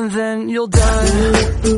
and then you'll die.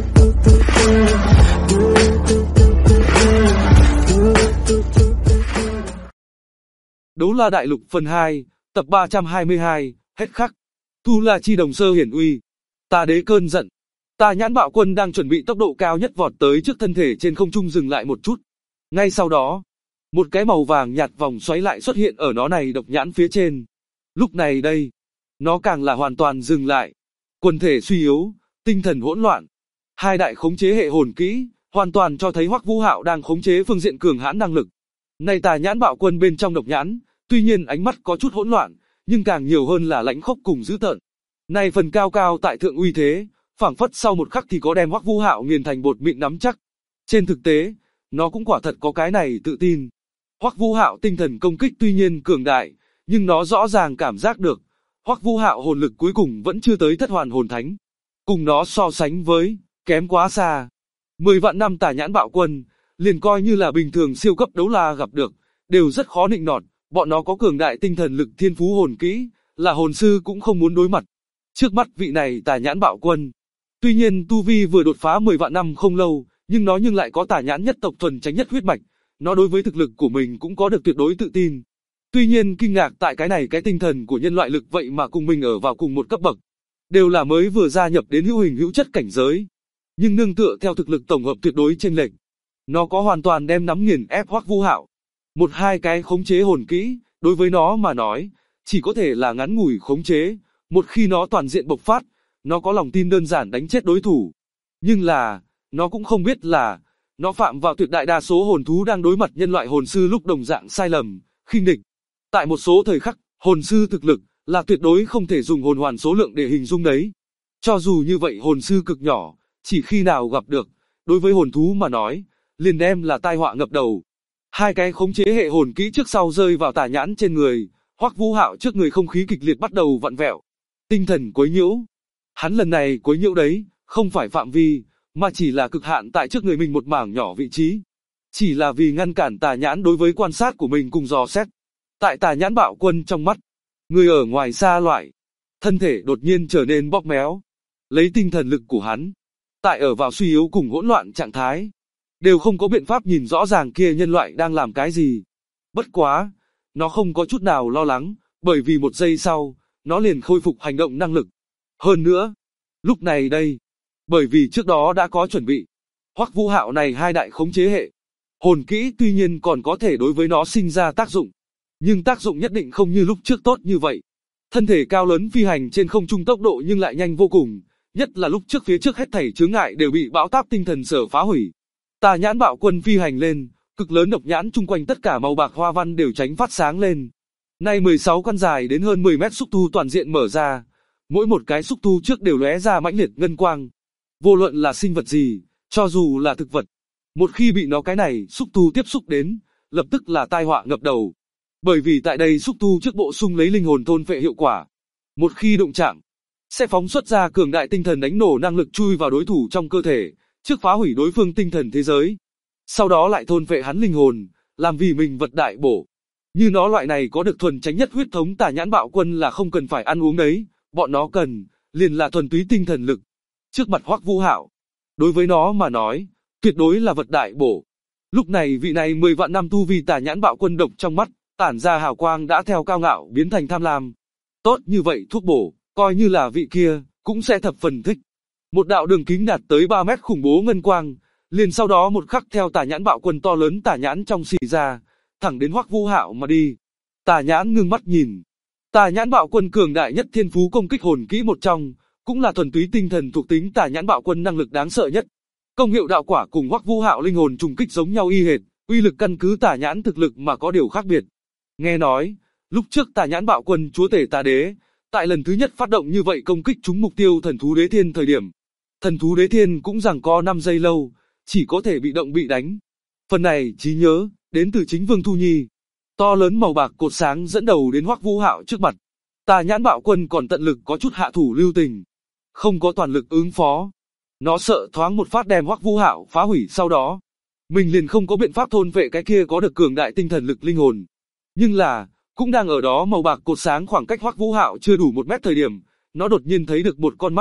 Đấu La Đại Lục phần 2, tập 322, hết khắc. Tu La Chi Đồng Sơ hiển uy. Tà đế cơn giận. Tà Nhãn Bạo Quân đang chuẩn bị tốc độ cao nhất vọt tới trước thân thể trên không trung dừng lại một chút. Ngay sau đó, một cái màu vàng nhạt vòng xoáy lại xuất hiện ở nó này độc nhãn phía trên. Lúc này đây, nó càng là hoàn toàn dừng lại. Quần thể suy yếu, tinh thần hỗn loạn. Hai đại khống chế hệ hồn kỹ, hoàn toàn cho thấy Hoắc Vũ Hạo đang khống chế phương diện cường hãn năng lực. Này Tà Nhãn Bạo Quân bên trong độc nhãn, tuy nhiên ánh mắt có chút hỗn loạn, nhưng càng nhiều hơn là lãnh khốc cùng dữ tợn. Này phần cao cao tại thượng uy thế, phảng phất sau một khắc thì có đem Hoắc Vũ Hạo nghiền thành bột mịn nắm chắc. Trên thực tế, nó cũng quả thật có cái này tự tin. Hoắc Vũ Hạo tinh thần công kích tuy nhiên cường đại, nhưng nó rõ ràng cảm giác được, Hoắc Vũ Hạo hồn lực cuối cùng vẫn chưa tới thất hoàn hồn thánh. Cùng nó so sánh với, kém quá xa. 10 vạn năm Tà Nhãn Bạo Quân, liền coi như là bình thường siêu cấp đấu la gặp được, đều rất khó nịnh nọt, bọn nó có cường đại tinh thần lực thiên phú hồn kỹ, là hồn sư cũng không muốn đối mặt. Trước mắt vị này Tà Nhãn Bạo Quân, tuy nhiên tu vi vừa đột phá 10 vạn năm không lâu, nhưng nó lại có Tà Nhãn nhất tộc thuần tránh nhất huyết mạch, nó đối với thực lực của mình cũng có được tuyệt đối tự tin. Tuy nhiên kinh ngạc tại cái tinh thần của nhân loại lực vậy mà cùng mình ở vào cùng một cấp bậc, đều là mới vừa gia nhập đến hữu hình hữu chất cảnh giới, nhưng nương tựa theo thực lực tổng hợp tuyệt đối chênh lệch, nó có hoàn toàn đem nắm nghiền ép Hoắc Vũ Hạo. Một hai cái khống chế hồn kỹ, đối với nó mà nói, chỉ có thể là ngắn ngủi khống chế, một khi nó toàn diện bộc phát, nó có lòng tin đơn giản đánh chết đối thủ. Nhưng là, nó cũng không biết là, nó phạm vào tuyệt đại đa số hồn thú đang đối mặt nhân loại hồn sư lúc đồng dạng sai lầm, khinh địch. Tại một số thời khắc, hồn sư thực lực là tuyệt đối không thể dùng hồn hoàn số lượng để hình dung đấy. Cho dù như vậy hồn sư cực nhỏ, chỉ khi nào gặp được, đối với hồn thú mà nói, liền đem là tai họa ngập đầu. Hai cái khống chế hệ hồn kỹ trước sau rơi vào Tà Nhãn trên người, Hoắc Vũ Hạo trước người không khí kịch liệt bắt đầu vặn vẹo. Tinh thần quấy nhiễu. Hắn lần này quấy nhiễu đấy, không phải phạm vi, mà chỉ là cực hạn tại trước người mình một mảng nhỏ vị trí. Chỉ là vì ngăn cản Tà Nhãn đối với quan sát của mình cùng dò xét. Tại Tà Nhãn Bạo Quân trong mắt, người ở ngoài xa loại, thân thể đột nhiên trở nên bóp méo. Lấy tinh thần lực của hắn, tại ở vào suy yếu cùng hỗn loạn trạng thái, đều không có biện pháp nhìn rõ ràng kia nhân loại đang làm cái gì. Bất quá, nó không có chút nào lo lắng, bởi vì một giây sau, nó liền khôi phục hành động năng lực. Hơn nữa, lúc này đây, bởi vì trước đó đã có chuẩn bị, Hoắc Vũ Hạo này hai đại khống chế hệ hồn kỹ tuy nhiên còn có thể đối với nó sinh ra tác dụng, nhưng tác dụng nhất định không như lúc trước tốt như vậy. Thân thể cao lớn phi hành trên không trung tốc độ nhưng lại nhanh vô cùng, nhất là lúc trước phía trước hết thảy chướng ngại đều bị bão táp tinh thần sở phá hủy. Tà Nhãn Bạo Quân phi hành lên, cực lớn độc nhãn chung quanh tất cả màu bạc hoa văn đều tránh phát sáng lên. Nay 16 con dài đến hơn 10 mét xúc tu toàn diện mở ra, mỗi một cái xúc tu trước đều lóe ra mãnh liệt ngân quang. Vô luận là sinh vật gì, cho dù là thực vật, một khi bị nó cái này xúc tu tiếp xúc đến, lập tức là tai họa ngập đầu. Bởi vì tại đây xúc tu trước bộ sung lấy linh hồn thôn phệ hiệu quả. Một khi đụng chạm, sẽ phóng xuất ra cường đại tinh thần đánh nổ năng lực chui vào đối thủ trong cơ thể, trước phá hủy đối phương tinh thần thế giới. Sau đó lại thôn phệ hắn linh hồn, làm vì mình vật đại bổ. Như nó loại này có được thuần tránh nhất huyết thống Tà Nhãn Bạo Quân là không cần phải ăn uống đấy, bọn nó cần, liền là thuần túy tinh thần lực. Trước mặt Hoắc Vũ Hạo, đối với nó mà nói, tuyệt đối là vật đại bổ. Lúc này vị này 10 vạn năm tu vi Tà Nhãn Bạo Quân độc trong mắt, tản ra hào quang đã theo cao ngạo biến thành tham lam. Tốt như vậy thuốc bổ, coi như là vị kia, cũng sẽ thập phần thích. Một đạo đường kính đạt tới 3 mét khủng bố ngân quang, liền sau đó một khắc theo Tà Nhãn Bạo Quân to lớn Tà Nhãn trong xì ra, thẳng đến Hoắc Vũ Hạo mà đi. Tà Nhãn ngưng mắt nhìn. Tà Nhãn Bạo Quân cường đại nhất thiên phú công kích hồn kỹ một trong, cũng là thuần túy tinh thần thuộc tính Tà Nhãn Bạo Quân năng lực đáng sợ nhất. Công hiệu đạo quả cùng Hoắc Vũ Hạo linh hồn trùng kích giống nhau y hệt, uy lực căn cứ Tà Nhãn thực lực mà có điều khác biệt. Nghe nói, lúc trước Tà Nhãn Bạo Quân chúa tể Tà Đế, tại lần thứ nhất phát động như vậy công kích trúng mục tiêu thần thú Đế Thiên thời điểm, thần thú Đế Thiên cũng giằng co 5 giây lâu, chỉ có thể bị động bị đánh. Phần này trí nhớ đến từ chính Vương Thu Nhi. To lớn màu bạc cột sáng dẫn đầu đến Hoắc Vũ Hạo trước mặt. Tà Nhãn Bạo Quân còn tận lực có chút hạ thủ lưu tình, không có toàn lực ứng phó. Nó sợ thoáng một phát đem Hoắc Vũ Hạo phá hủy, sau đó mình liền không có biện pháp thôn vệ cái kia có được cường đại tinh thần lực linh hồn. Nhưng là, cũng đang ở đó màu bạc cột sáng khoảng cách Hoắc Vũ Hạo chưa đủ 1 mét thời điểm, nó đột nhiên thấy được một con mắt,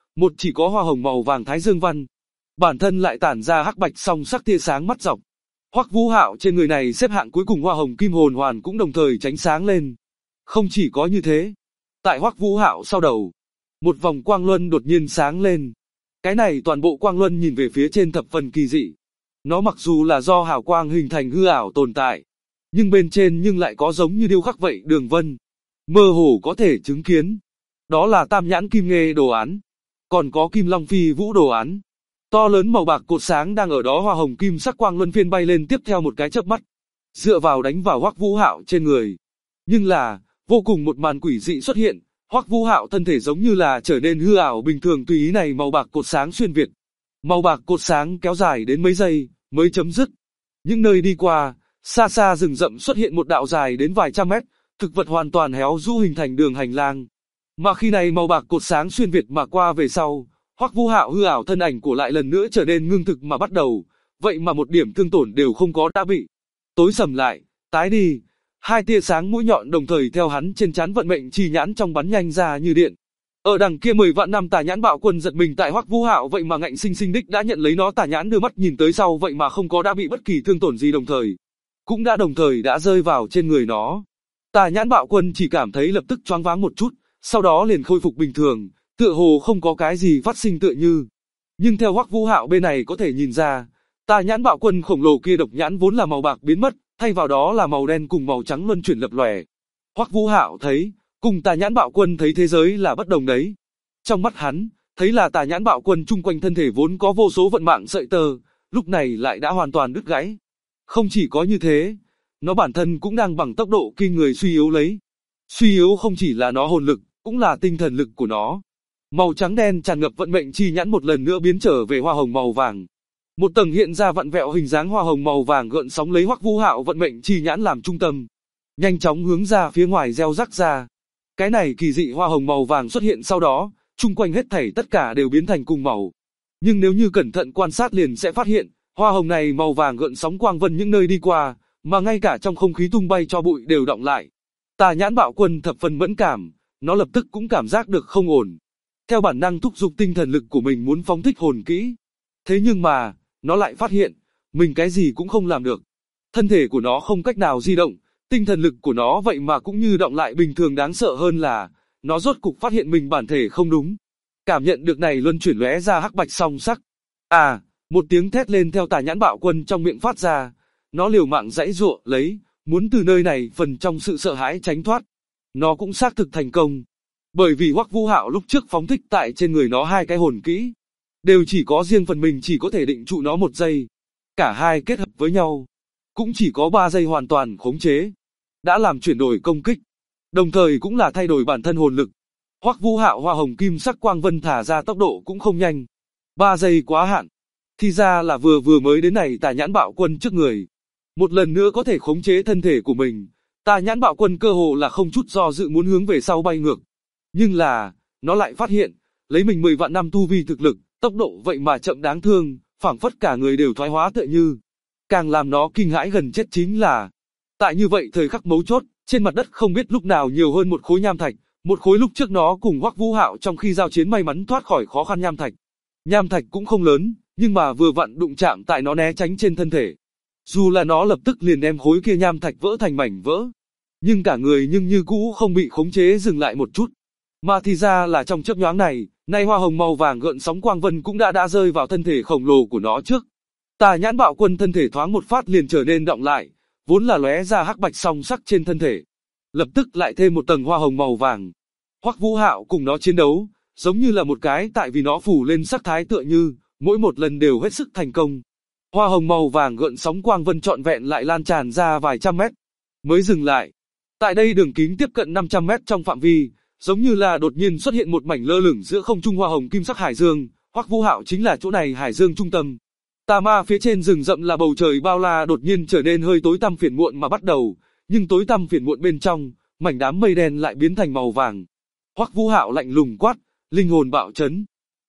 một chỉ có hoa hồng màu vàng thái dương văn, bản thân lại tản ra hắc bạch song sắc tia sáng mắt dọc. Hoắc Vũ Hạo trên người này xếp hạng cuối cùng hoa hồng kim hồn hoàn cũng đồng thời tránh sáng lên. Không chỉ có như thế, tại Hoắc Vũ Hạo sau đầu, một vòng quang luân đột nhiên sáng lên. Cái này toàn bộ quang luân nhìn về phía trên thập phần kỳ dị. Nó mặc dù là do hào quang hình thành hư ảo tồn tại, nhưng bên trên nhưng lại có giống như điêu khắc vậy đường vân. Mơ hồ có thể chứng kiến, đó là tam nhãn kim nghê đồ án, còn có kim long phi vũ đồ án. To lớn màu bạc cột sáng đang ở đó hoa hồng kim sắc quang luân phiên bay lên tiếp theo một cái chớp mắt, dựa vào đánh vào Hoắc Vũ Hạo trên người. Nhưng là, vô cùng một màn quỷ dị xuất hiện, Hoắc Vũ Hạo thân thể giống như là trở nên hư ảo bình thường tùy ý này màu bạc cột sáng xuyên việt. Màu bạc cột sáng kéo dài đến mấy giây, mới chấm dứt. Những nơi đi qua, xa xa rừng rậm xuất hiện một đạo dài đến vài trăm mét, thực vật hoàn toàn héo rũ hình thành đường hành lang. Mà khi này màu bạc cột sáng xuyên việt mà qua về sau, Hoắc Vũ Hạo hư ảo thân ảnh của lại lần nữa trở nên ngưng thực mà bắt đầu, vậy mà một điểm thương tổn đều không có đã bị tối sầm lại, tái đi. Hai tia sáng mũi nhọn đồng thời theo hắn trên trán vận mệnh chi nhãn trong bắn nhanh ra như điện. Ở đằng kia 10 vạn năm Tà Nhãn Bạo Quân giật mình tại Hoắc Vũ Hạo vậy mà ngạnh sinh sinh đích đã nhận lấy nó. Tà Nhãn đưa mắt nhìn tới sau vậy mà không có đã bị bất kỳ thương tổn gì, đồng thời cũng đồng thời đã rơi vào trên người nó. Tà Nhãn Bạo Quân chỉ cảm thấy lập tức choáng váng một chút, sau đó liền khôi phục bình thường, tựa hồ không có cái gì phát sinh tựa như. Nhưng theo Hoắc Vũ Hạo bên này có thể nhìn ra, Tà Nhãn Bạo Quân khổng lồ kia độc nhãn vốn là màu bạc biến mất, thay vào đó là màu đen cùng màu trắng luân chuyển lập lòe. Hoắc Vũ Hạo thấy, cùng Tà Nhãn Bạo Quân thấy thế giới là bất đồng đấy. Trong mắt hắn, thấy là Tà Nhãn Bạo Quân chung quanh thân thể vốn có vô số vận mạng sợi tơ, lúc này lại đã hoàn toàn đứt gãy. Không chỉ có như thế, nó bản thân cũng đang bằng tốc độ kinh người suy yếu lấy. Suy yếu không chỉ là nó hồn lực, cũng là tinh thần lực của nó. Màu trắng đen tràn ngập vận mệnh chi nhãn một lần nữa biến trở về hoa hồng màu vàng. Một tầng hiện ra vặn vẹo hình dáng hoa hồng màu vàng gợn sóng lấy Hoắc Vũ Hạo vận mệnh chi nhãn làm trung tâm, nhanh chóng hướng ra phía ngoài gieo rắc ra. Cái này kỳ dị hoa hồng màu vàng xuất hiện sau đó, chung quanh hết thảy tất cả đều biến thành cùng màu. Nhưng nếu như cẩn thận quan sát liền sẽ phát hiện, hoa hồng này màu vàng gợn sóng quang vân những nơi đi qua, mà ngay cả trong không khí tung bay cho bụi đều đọng lại. Tà Nhãn Bạo Quân thập phần mẫn cảm, nó lập tức cũng cảm giác được không ổn. Theo bản năng thúc giục tinh thần lực của mình muốn phóng thích hồn kỹ. Thế nhưng mà, nó lại phát hiện, mình cái gì cũng không làm được. Thân thể của nó không cách nào di động, tinh thần lực của nó vậy mà cũng như đọng lại bình thường. Đáng sợ hơn là, nó rốt cục phát hiện mình bản thể không đúng. Cảm nhận được này luân chuyển lóe ra hắc bạch song sắc. À, một tiếng thét lên theo Tà Nhãn Bạo Quân trong miệng phát ra. Nó liều mạng giãy giụa lấy, muốn từ nơi này phần trong sự sợ hãi tránh thoát. Nó cũng xác thực thành công. Bởi vì Hoắc Vũ Hạo lúc trước phóng thích tại trên người nó hai cái hồn kỹ, đều chỉ có riêng phần mình chỉ có thể định trụ nó 1 giây. Cả hai kết hợp với nhau, cũng chỉ có 3 giây hoàn toàn khống chế. Đã làm chuyển đổi công kích, đồng thời cũng là thay đổi bản thân hồn lực. Hoắc Vũ Hạo hoa hồng kim sắc quang vân thả ra tốc độ cũng không nhanh. 3 giây quá hạn. Thì ra là vừa mới đến này Tà Nhãn Bạo Quân trước người. Một lần nữa có thể khống chế thân thể của mình. Tà Nhãn Bạo Quân cơ hồ là không chút do dự muốn hướng về sau bay ngược. Nhưng là, nó lại phát hiện, lấy mình 10 vạn năm tu vi thực lực, tốc độ vậy mà chậm đáng thương, phảng phất cả người đều thoái hóa tựa như. Càng làm nó kinh hãi gần chết chính là, tại như vậy thời khắc mấu chốt, trên mặt đất không biết lúc nào nhiều hơn một khối nham thạch, một khối lúc trước nó cùng Hoắc Vũ Hạo trong khi giao chiến may mắn thoát khỏi khó khăn nham thạch. Nham thạch cũng không lớn, nhưng mà vừa vặn đụng chạm tại nó né tránh trên thân thể. Dù là nó lập tức liền đem khối kia nham thạch vỡ thành mảnh vỡ, nhưng cả người nhưng như cũ không bị khống chế dừng lại một chút. Mà thì ra là trong chớp nhoáng này, nay hoa hồng màu vàng gợn sóng quang vân cũng đã rơi vào thân thể khổng lồ của nó trước. Tà Nhãn Bạo Quân thân thể thoáng một phát liền trở nên đọng lại, vốn là lóe ra hắc bạch song sắc trên thân thể, lập tức lại thêm một tầng hoa hồng màu vàng. Hoắc Vũ Hạo cùng nó chiến đấu, giống như là một cái tại vì nó phủ lên sắc thái tựa như, mỗi một lần đều hết sức thành công. Hoa hồng màu vàng gợn sóng quang vân trọn vẹn lại lan tràn ra vài trăm mét, mới dừng lại. Tại đây đường kính tiếp cận 500 mét trong phạm vi, giống như là đột nhiên xuất hiện một mảnh lơ lửng giữa không trung hoa hồng kim sắc hải dương. Hoắc Vũ Hạo chính là chỗ này hải dương trung tâm. Tà ma phía trên rừng rậm là bầu trời bao la đột nhiên trở nên hơi tối tăm phiền muộn mà bắt đầu, nhưng tối tăm phiền muộn bên trong, mảnh đám mây đen lại biến thành màu vàng. Hoắc Vũ Hạo lạnh lùng quát, linh hồn bạo chấn.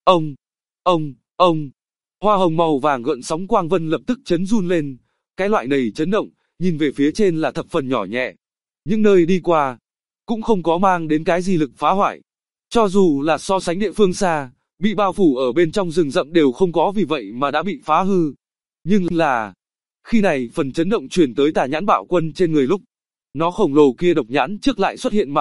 Ông. Hoa hồng màu vàng gợn sóng quang vân lập tức chấn run lên. Cái loại này chấn động, nhìn về phía trên là thập phần nhỏ nhẹ. Những nơi đi qua, cũng không có mang đến cái gì lực phá hoại. Cho dù là so sánh địa phương xa, bị bao phủ ở bên trong rừng rậm đều không có vì vậy mà đã bị phá hư. Nhưng là, khi này phần chấn động truyền tới Tà Nhãn Bạo Quân trên người lúc, nó khổng lồ kia độc nhãn trước lại xuất hiện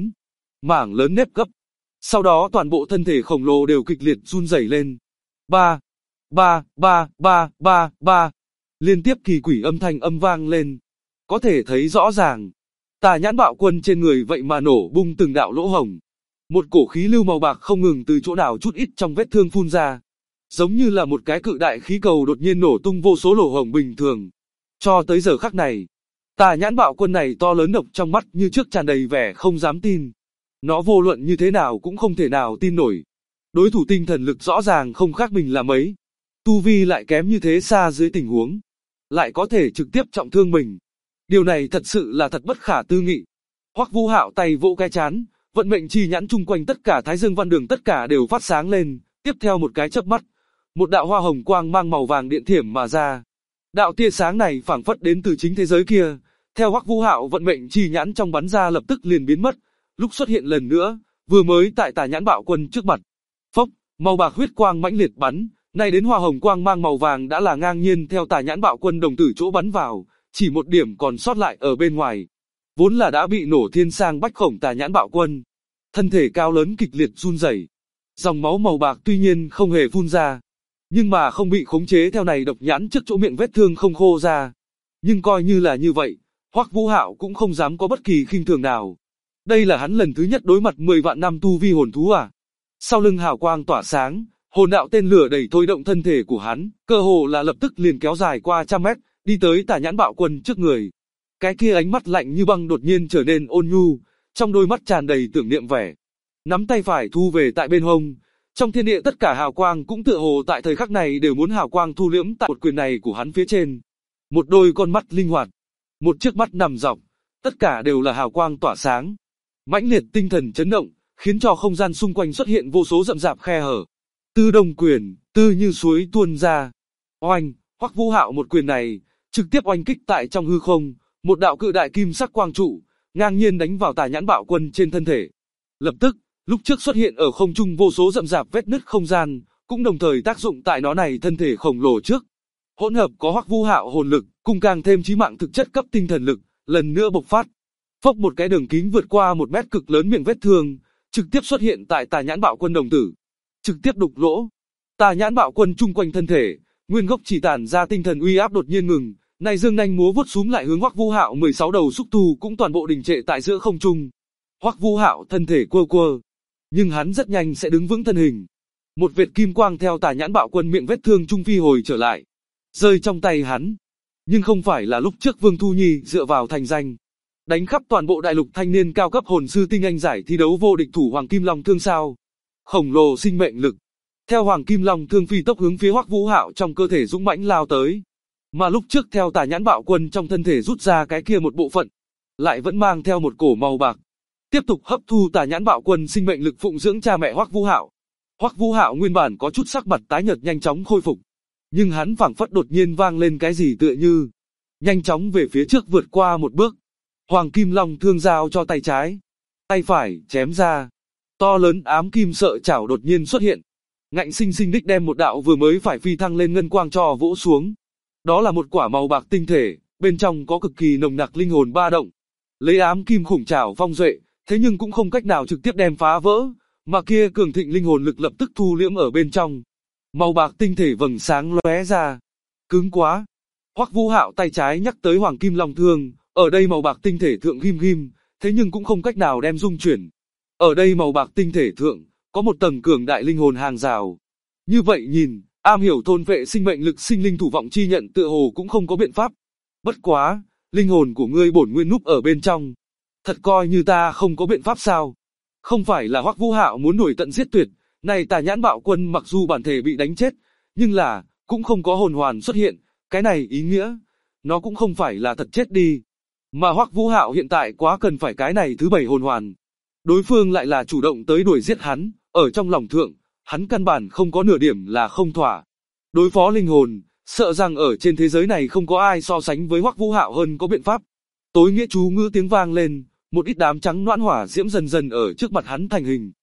mảng lớn nếp gấp. Sau đó toàn bộ thân thể khổng lồ đều kịch liệt run rẩy lên. Ba, ba, ba, ba, ba, ba. Liên tiếp kỳ quỷ âm thanh vang lên. Có thể thấy rõ ràng, Tà Nhãn Bạo Quân trên người vậy mà nổ bung từng đạo lỗ hổng. Một cổ khí lưu màu bạc không ngừng từ chỗ nào chút ít trong vết thương phun ra. Giống như là một cái cự đại khí cầu đột nhiên nổ tung vô số lỗ hổng bình thường. Cho tới giờ khắc này, Tà Nhãn Bạo Quân này to lớn độc trong mắt như trước tràn đầy vẻ không dám tin. Nó vô luận như thế nào cũng không thể nào tin nổi. Đối thủ tinh thần lực rõ ràng không khác mình là mấy. Tu vi lại kém như thế xa dưới tình huống. Lại có thể trực tiếp trọng thương mình. Điều này thật sự là thật bất khả tư nghị. Hoắc Vũ Hạo tay vỗ cái chán, vận mệnh chi nhãn chung quanh tất cả Thái Dương Văn Đường tất cả đều phát sáng lên, tiếp theo một cái chớp mắt, một đạo hoa hồng quang mang màu vàng điện thiểm mà ra. Đạo tia sáng này phảng phất đến từ chính thế giới kia, theo Hoắc Vũ Hạo vận mệnh chi nhãn trong bắn ra lập tức liền biến mất, lúc xuất hiện lần nữa, vừa mới tại Tà Nhãn Bạo Quân trước mặt. Phốc, màu bạc huyết quang mãnh liệt bắn, nay đến hoa hồng quang mang màu vàng đã là ngang nhiên theo Tà Nhãn Bạo Quân đồng tử chỗ bắn vào, chỉ một điểm còn sót lại ở bên ngoài. Vốn là đã bị nổ thiên sang bách khổng Tà Nhãn Bạo Quân, thân thể cao lớn kịch liệt run rẩy. Dòng máu màu bạc tuy nhiên không hề phun ra, nhưng mà không bị khống chế theo này độc nhãn trước chỗ miệng vết thương không khô ra. Nhưng coi như là như vậy, Hoắc Vũ Hạo cũng không dám có bất kỳ khinh thường nào. Đây là hắn lần thứ nhất đối mặt 10 vạn năm tu vi hồn thú à? Sau lưng hào quang tỏa sáng, hồn đạo tên lửa đẩy thôi động thân thể của hắn, cơ hồ là lập tức liền kéo dài qua trăm mét, đi tới Tà Nhãn Bạo Quân trước người. Cái kia ánh mắt lạnh như băng đột nhiên trở nên ôn nhu, trong đôi mắt tràn đầy tưởng niệm vẻ. Nắm tay phải thu về tại bên hông, trong thiên địa tất cả hào quang cũng tựa hồ tại thời khắc này đều muốn hào quang thu liễm tại một quyền này của hắn phía trên. Một đôi con mắt linh hoạt, một chiếc mắt nằm dọc, tất cả đều là hào quang tỏa sáng. Mãnh liệt tinh thần chấn động, khiến cho không gian xung quanh xuất hiện vô số rậm rạp khe hở. Tư Đông quyền, tư như suối tuôn ra. Oanh, Hoắc Vũ Hạo một quyền này, trực tiếp oanh kích tại trong hư không, một đạo cự đại kim sắc quang trụ, ngang nhiên đánh vào Tà Nhãn Bạo Quân trên thân thể. Lập tức, lúc trước xuất hiện ở không trung vô số rậm rạp vết nứt không gian, cũng đồng thời tác dụng tại nó này thân thể khổng lồ trước. Hỗn hợp có Hoắc Vũ Hạo hồn lực, cùng càng thêm chí mạng thực chất cấp tinh thần lực, lần nữa bộc phát. Phốc, một cái đường kính vượt qua 1 mét cực lớn miệng vết thương, trực tiếp xuất hiện tại Tà Nhãn Bạo Quân đồng tử, trực tiếp đục lỗ. Tà Nhãn Bạo Quân chung quanh thân thể, nguyên gốc chỉ tản ra tinh thần uy áp đột nhiên ngừng, này dương nhanh múa vuốt xuống lại hướng Hoắc Vũ Hạo 16 đầu xúc tu cũng toàn bộ đình trệ tại giữa không trung. Hoắc Vũ Hạo thân thể quơ quơ, nhưng hắn rất nhanh sẽ đứng vững thân hình. Một vệt kim quang theo Tà Nhãn Bạo Quân miệng vết thương trung phi hồi trở lại, rơi trong tay hắn. Nhưng không phải là lúc trước Vương Thu Nhi dựa vào thành danh, đánh khắp toàn bộ đại lục thanh niên cao cấp hồn sư tinh anh giải thi đấu vô địch thủ Hoàng Kim Long Thương sao? Khổng lồ sinh mệnh lực. Theo Hoàng Kim Long Thương phi tốc hướng phía Hoắc Vũ Hạo trong cơ thể dũng mãnh lao tới. Mà lúc trước theo Tà Nhãn Bạo Quân trong thân thể rút ra cái kia một bộ phận, lại vẫn mang theo một cổ màu bạc, tiếp tục hấp thu Tà Nhãn Bạo Quân sinh mệnh lực phụng dưỡng cha mẹ Hoắc Vũ Hạo. Hoắc Vũ Hạo nguyên bản có chút sắc mặt tái nhợt nhanh chóng khôi phục, nhưng hắn phảng phất đột nhiên vang lên cái gì tựa như nhanh chóng về phía trước vượt qua một bước. Hoàng Kim Long Thương giao cho tay trái, tay phải chém ra, to lớn ám kim sợi chảo đột nhiên xuất hiện, ngạnh sinh sinh đích đem một đạo vừa mới phải phi thăng lên ngân quang cho vỗ xuống. Đó là một quả màu bạc tinh thể, bên trong có cực kỳ nồng nặc linh hồn ba động. Lấy ám kim khủng chảo phong duệ, thế nhưng cũng không cách nào trực tiếp đem phá vỡ, mà kia cường thịnh linh hồn lực lập tức thu liễm ở bên trong. Màu bạc tinh thể vầng sáng lóe ra. Cứng quá. Hoắc Vũ Hạo tay trái nhắc tới Hoàng Kim Long Thương, ở đây màu bạc tinh thể thượng ghim ghim, thế nhưng cũng không cách nào đem dung chuyển. Ở đây màu bạc tinh thể thượng, có một tầng cường đại linh hồn hàng rào. Như vậy nhìn, am hiểu thôn vệ sinh mệnh lực sinh linh thủ vọng chi nhận tựa hồ cũng không có biện pháp. Bất quá, linh hồn của ngươi bổn nguyên núp ở bên trong. Thật coi như ta không có biện pháp sao? Không phải là Hoắc Vũ Hạo muốn đuổi tận giết tuyệt, này Tà Nhãn Bạo Quân mặc dù bản thể bị đánh chết, nhưng là, cũng không có hồn hoàn xuất hiện, cái này ý nghĩa, nó cũng không phải là thật chết đi. Mà Hoắc Vũ Hạo hiện tại quá cần phải cái này thứ 7 hồn hoàn. Đối phương lại là chủ động tới đuổi giết hắn, ở trong lòng thượng, hắn căn bản không có nửa điểm là không thỏa. Đối phó linh hồn, sợ rằng ở trên thế giới này không có ai so sánh với Hoắc Vũ Hạo hơn có biện pháp. Tối nghĩa chú ngữ tiếng vang lên, một ít đám trắng noãn hỏa diễm dần dần ở trước mặt hắn thành hình.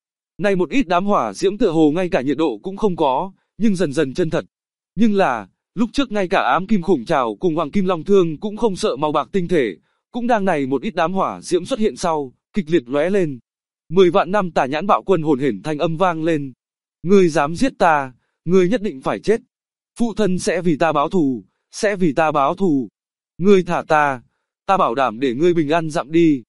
Này một ít đám hỏa diễm tựa hồ ngay cả nhiệt độ cũng không có, nhưng dần dần chân thật. Nhưng là, lúc trước ngay cả ám kim khủng trảo cùng hoàng kim long thương cũng không sợ màu bạc tinh thể, cũng đang này một ít đám hỏa diễm xuất hiện sau, kịch liệt lóe lên. 10 vạn năm Tà Nhãn Bạo Quân hồn hển thanh âm vang lên. Ngươi dám giết ta, ngươi nhất định phải chết. Phụ thân sẽ vì ta báo thù, sẽ vì ta báo thù. Ngươi thả ta bảo đảm để ngươi bình an dặm đi.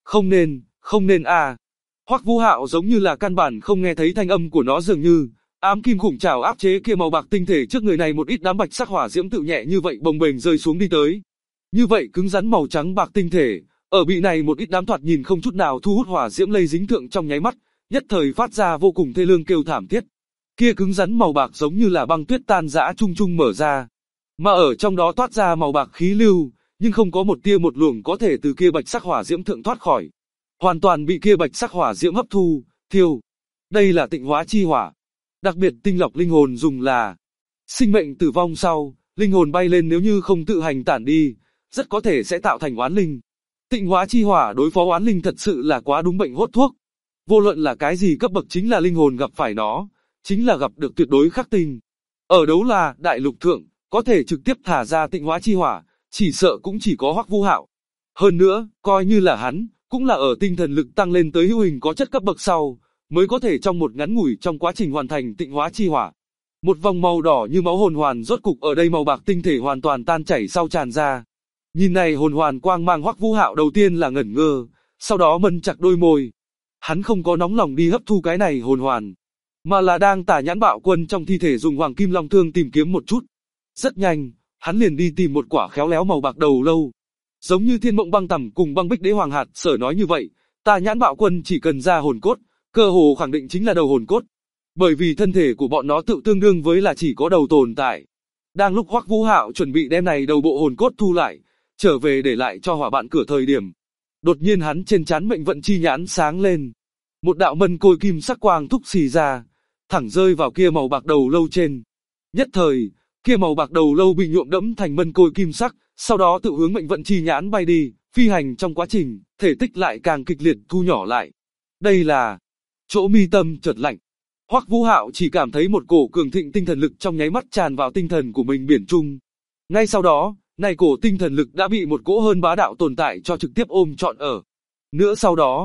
Không nên à. Hoắc Vũ Hạo giống như là căn bản không nghe thấy thanh âm của nó dường như. Ám kim khủng trảo áp chế kia màu bạc tinh thể trước người này một ít đám bạch sắc hỏa diễm tự nhẹ như vậy bồng bềnh rơi xuống đi tới. Như vậy cứng rắn màu trắng bạc tinh thể, ở bị này một ít đám thoạt nhìn không chút nào thu hút hỏa diễm lây dính thượng trong nháy mắt, nhất thời phát ra vô cùng thê lương kêu thảm thiết. Kia cứng rắn màu bạc giống như là băng tuyết tan rã chung chung mở ra, mà ở trong đó toát ra màu bạc khí lưu, nhưng không có một tia một luồng có thể từ kia bạch sắc hỏa diễm thượng thoát khỏi, hoàn toàn bị kia bạch sắc hỏa diễm hấp thu, thiêu. Đây là tịnh hóa chi hỏa. Đặc biệt tinh lọc linh hồn dùng là sinh mệnh tử vong sau, linh hồn bay lên nếu như không tự hành tản đi, rất có thể sẽ tạo thành oán linh. Tịnh hóa chi hỏa đối phó oán linh thật sự là quá đúng bệnh hốt thuốc. Vô luận là cái gì cấp bậc chính là linh hồn gặp phải nó, chính là gặp được tuyệt đối khắc tinh. Ở đấu là đại lục thượng, có thể trực tiếp thả ra tịnh hóa chi hỏa, chỉ sợ cũng chỉ có Hoắc Vũ Hạo. Hơn nữa, coi như là hắn, cũng là ở tinh thần lực tăng lên tới hữu hình có chất cấp bậc sau, mới có thể trong một ngắn ngủi trong quá trình hoàn thành tịnh hóa chi hỏa. Một vòng màu đỏ như máu hồn hoàn rốt cục ở đây màu bạc tinh thể hoàn toàn tan chảy sau tràn ra. Nhìn này hồn hoàn quang mang Hoắc Vũ Hạo đầu tiên là ngẩn ngơ, sau đó mân chặt đôi môi. Hắn không có nóng lòng đi hấp thu cái này hồn hoàn, mà là đang Tà Nhãn Bạo Quân trong thi thể dùng hoàng kim long thương tìm kiếm một chút. Rất nhanh, hắn liền đi tìm một quả khéo léo màu bạc đầu lâu. Giống như Thiên Mộng Băng Tầm cùng Băng Bích Đế Hoàng Hạt Sở nói như vậy, Tà Nhãn Bạo Quân chỉ cần ra hồn cốt, cơ hồ khẳng định chính là đầu hồn cốt. Bởi vì thân thể của bọn nó tự tương đương với là chỉ có đầu tồn tại. Đang lúc Hoắc Vũ Hạo chuẩn bị đem này đầu bộ hồn cốt thu lại, trở về để lại cho hỏa bạn cửa thời điểm. Đột nhiên hắn trên trán mệnh vận chi nhãn sáng lên. Một đạo mân côi kim sắc quang thúc xì ra, thẳng rơi vào kia màu bạc đầu lâu trên. Nhất thời, kia màu bạc đầu lâu bị nhuộm đẫm thành mân côi kim sắc, sau đó tự hướng mệnh vận chi nhãn bay đi, phi hành trong quá trình, thể tích lại càng kịch liệt thu nhỏ lại. Đây là chỗ mi tâm chợt lạnh. Hoắc Vũ Hạo chỉ cảm thấy một cổ cường thịnh tinh thần lực trong nháy mắt tràn vào tinh thần của mình biển trung. Ngay sau đó, này cổ tinh thần lực đã bị một cỗ hơn bá đạo tồn tại cho trực tiếp ôm trọn ở. Nữa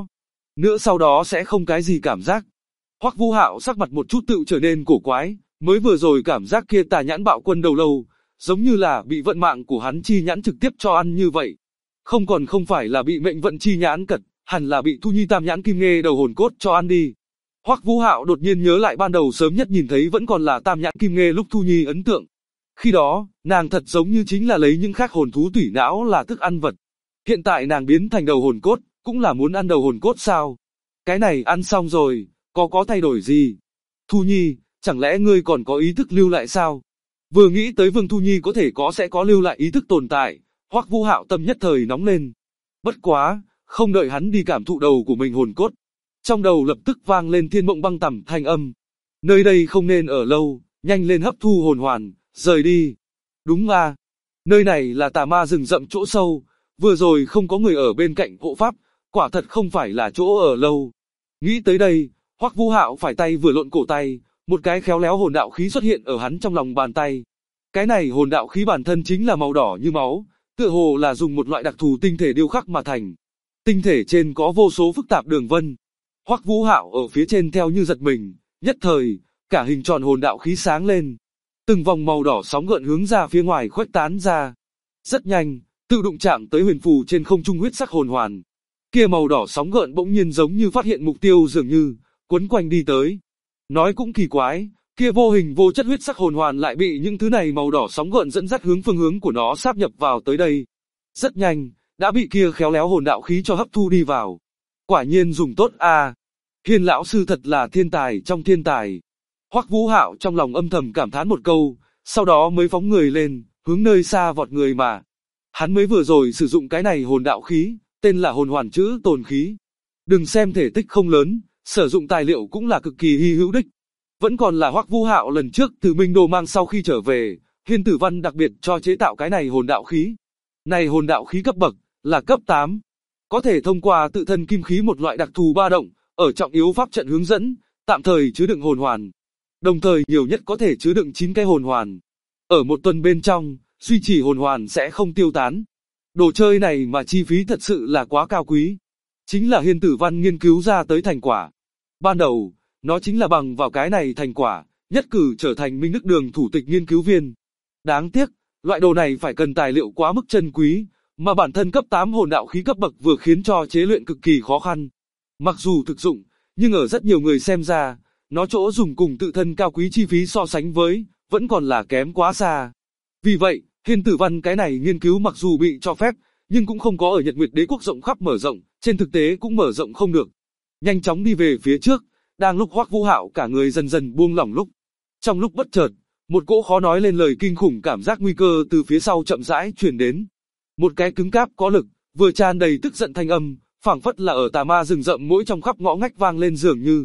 sau đó sẽ không cái gì cảm giác. Hoắc Vũ Hạo sắc mặt một chút tự trở nên cổ quái, mới vừa rồi cảm giác kia Tà Nhãn Bạo Quân đầu lâu, giống như là bị vận mạng của hắn chi nhãn trực tiếp cho ăn như vậy. Không phải là bị mệnh vận chi nhãn cật, hẳn là bị Thu Nhi Tam Nhãn Kim Nghê đầu hồn cốt cho ăn đi. Hoắc Vũ Hạo đột nhiên nhớ lại ban đầu sớm nhất nhìn thấy vẫn còn là Tam Nhãn Kim Nghê lúc Thu Nhi ấn tượng. Khi đó, nàng thật giống như chính là lấy những khác hồn thú tủy não là thức ăn vật. Hiện tại nàng biến thành đầu hồn cốt, cũng là muốn ăn đầu hồn cốt sao? Cái này ăn xong rồi, có thay đổi gì? Thu Nhi, chẳng lẽ ngươi còn có ý thức lưu lại sao? Vừa nghĩ tới Vương Thu Nhi có thể sẽ có lưu lại ý thức tồn tại, Hoắc Vũ Hạo tâm nhất thời nóng lên. Bất quá, không đợi hắn đi cảm thụ đầu của mình hồn cốt, trong đầu lập tức vang lên Thiên Mộng Băng Tầm thanh âm. Nơi đây không nên ở lâu, nhanh lên hấp thu hồn hoàn, rời đi. Đúng à, nơi này là tà ma rừng rậm chỗ sâu, vừa rồi không có người ở bên cạnh hộ pháp, quả thật không phải là chỗ ở lâu. Nghĩ tới đây, Hoắc Vũ Hạo phải tay vừa lộn cổ tay, một cái khéo léo hồn đạo khí xuất hiện ở hắn trong lòng bàn tay. Cái này hồn đạo khí bản thân chính là màu đỏ như máu, tựa hồ là dùng một loại đặc thù tinh thể điêu khắc mà thành. Tinh thể trên có vô số phức tạp đường vân. Hoắc Vũ Hạo ở phía trên theo như giật mình, nhất thời, cả hình tròn hồn đạo khí sáng lên. Từng vòng màu đỏ sóng gợn hướng ra phía ngoài khuếch tán ra. Rất nhanh, tự đụng chạm tới huyền phù trên không trung huyết sắc hồn hoàn. Kia màu đỏ sóng gợn bỗng nhiên giống như phát hiện mục tiêu dường như, quấn quanh đi tới. Nói cũng kỳ quái, kia vô hình vô chất huyết sắc hồn hoàn lại bị những thứ này màu đỏ sóng gợn dẫn dắt hướng phương hướng của nó sáp nhập vào tới đây. Rất nhanh, đã bị kia khéo léo hồn đạo khí cho hấp thu đi vào. Quả nhiên dùng tốt a. Hiên lão sư thật là thiên tài trong thiên tài. Hoắc Vũ Hạo trong lòng âm thầm cảm thán một câu, sau đó mới phóng người lên, hướng nơi xa vọt người mà. Hắn mới vừa rồi sử dụng cái này hồn đạo khí, tên là hồn hoàn chữ tồn khí. Đừng xem thể tích không lớn, sử dụng tài liệu cũng là cực kỳ hy hữu đích. Vẫn còn là Hoắc Vũ Hạo lần trước từ Minh Đô mang sau khi trở về, Hiên Tử Văn đặc biệt cho chế tạo cái này hồn đạo khí. Này hồn đạo khí cấp bậc là cấp 8, có thể thông qua tự thân kim khí một loại đặc thù ba động, ở trọng yếu pháp trận hướng dẫn, tạm thời chứa đựng hồn hoàn. Đồng thời nhiều nhất có thể chứa đựng 9 cái hồn hoàn. Ở một tuần bên trong, duy trì hồn hoàn sẽ không tiêu tán. Đồ chơi này mà chi phí thật sự là quá cao quý. Chính là Hiên Tử Văn nghiên cứu ra tới thành quả. Ban đầu, nó chính là bằng vào cái này thành quả, nhất cử trở thành Minh Đức Đường thủ tịch nghiên cứu viên. Đáng tiếc, loại đồ này phải cần tài liệu quá mức chân quý, mà bản thân cấp 8 hồn đạo khí cấp bậc vừa khiến cho chế luyện cực kỳ khó khăn. Mặc dù thực dụng, nhưng ở rất nhiều người xem ra, nó chỗ dùng cùng tự thân cao quý chi phí so sánh với, vẫn còn là kém quá xa. Vì vậy, Hiên Tử Văn cái này nghiên cứu mặc dù bị cho phép, nhưng cũng không có ở Nhật Nguyệt Đế quốc rộng khắp mở rộng, trên thực tế cũng mở rộng không được. Nhanh chóng đi về phía trước, đang lúc Hoắc Vũ Hạo cả người dần dần buông lỏng lúc. Trong lúc bất chợt, một cỗ khó nói lên lời kinh khủng cảm giác nguy cơ từ phía sau chậm rãi truyền đến. Một cái cứng cáp có lực, vừa tràn đầy tức giận thanh âm, phảng phất là ở tà ma rừng rậm mỗi trong khắp ngõ ngách vang lên dường như,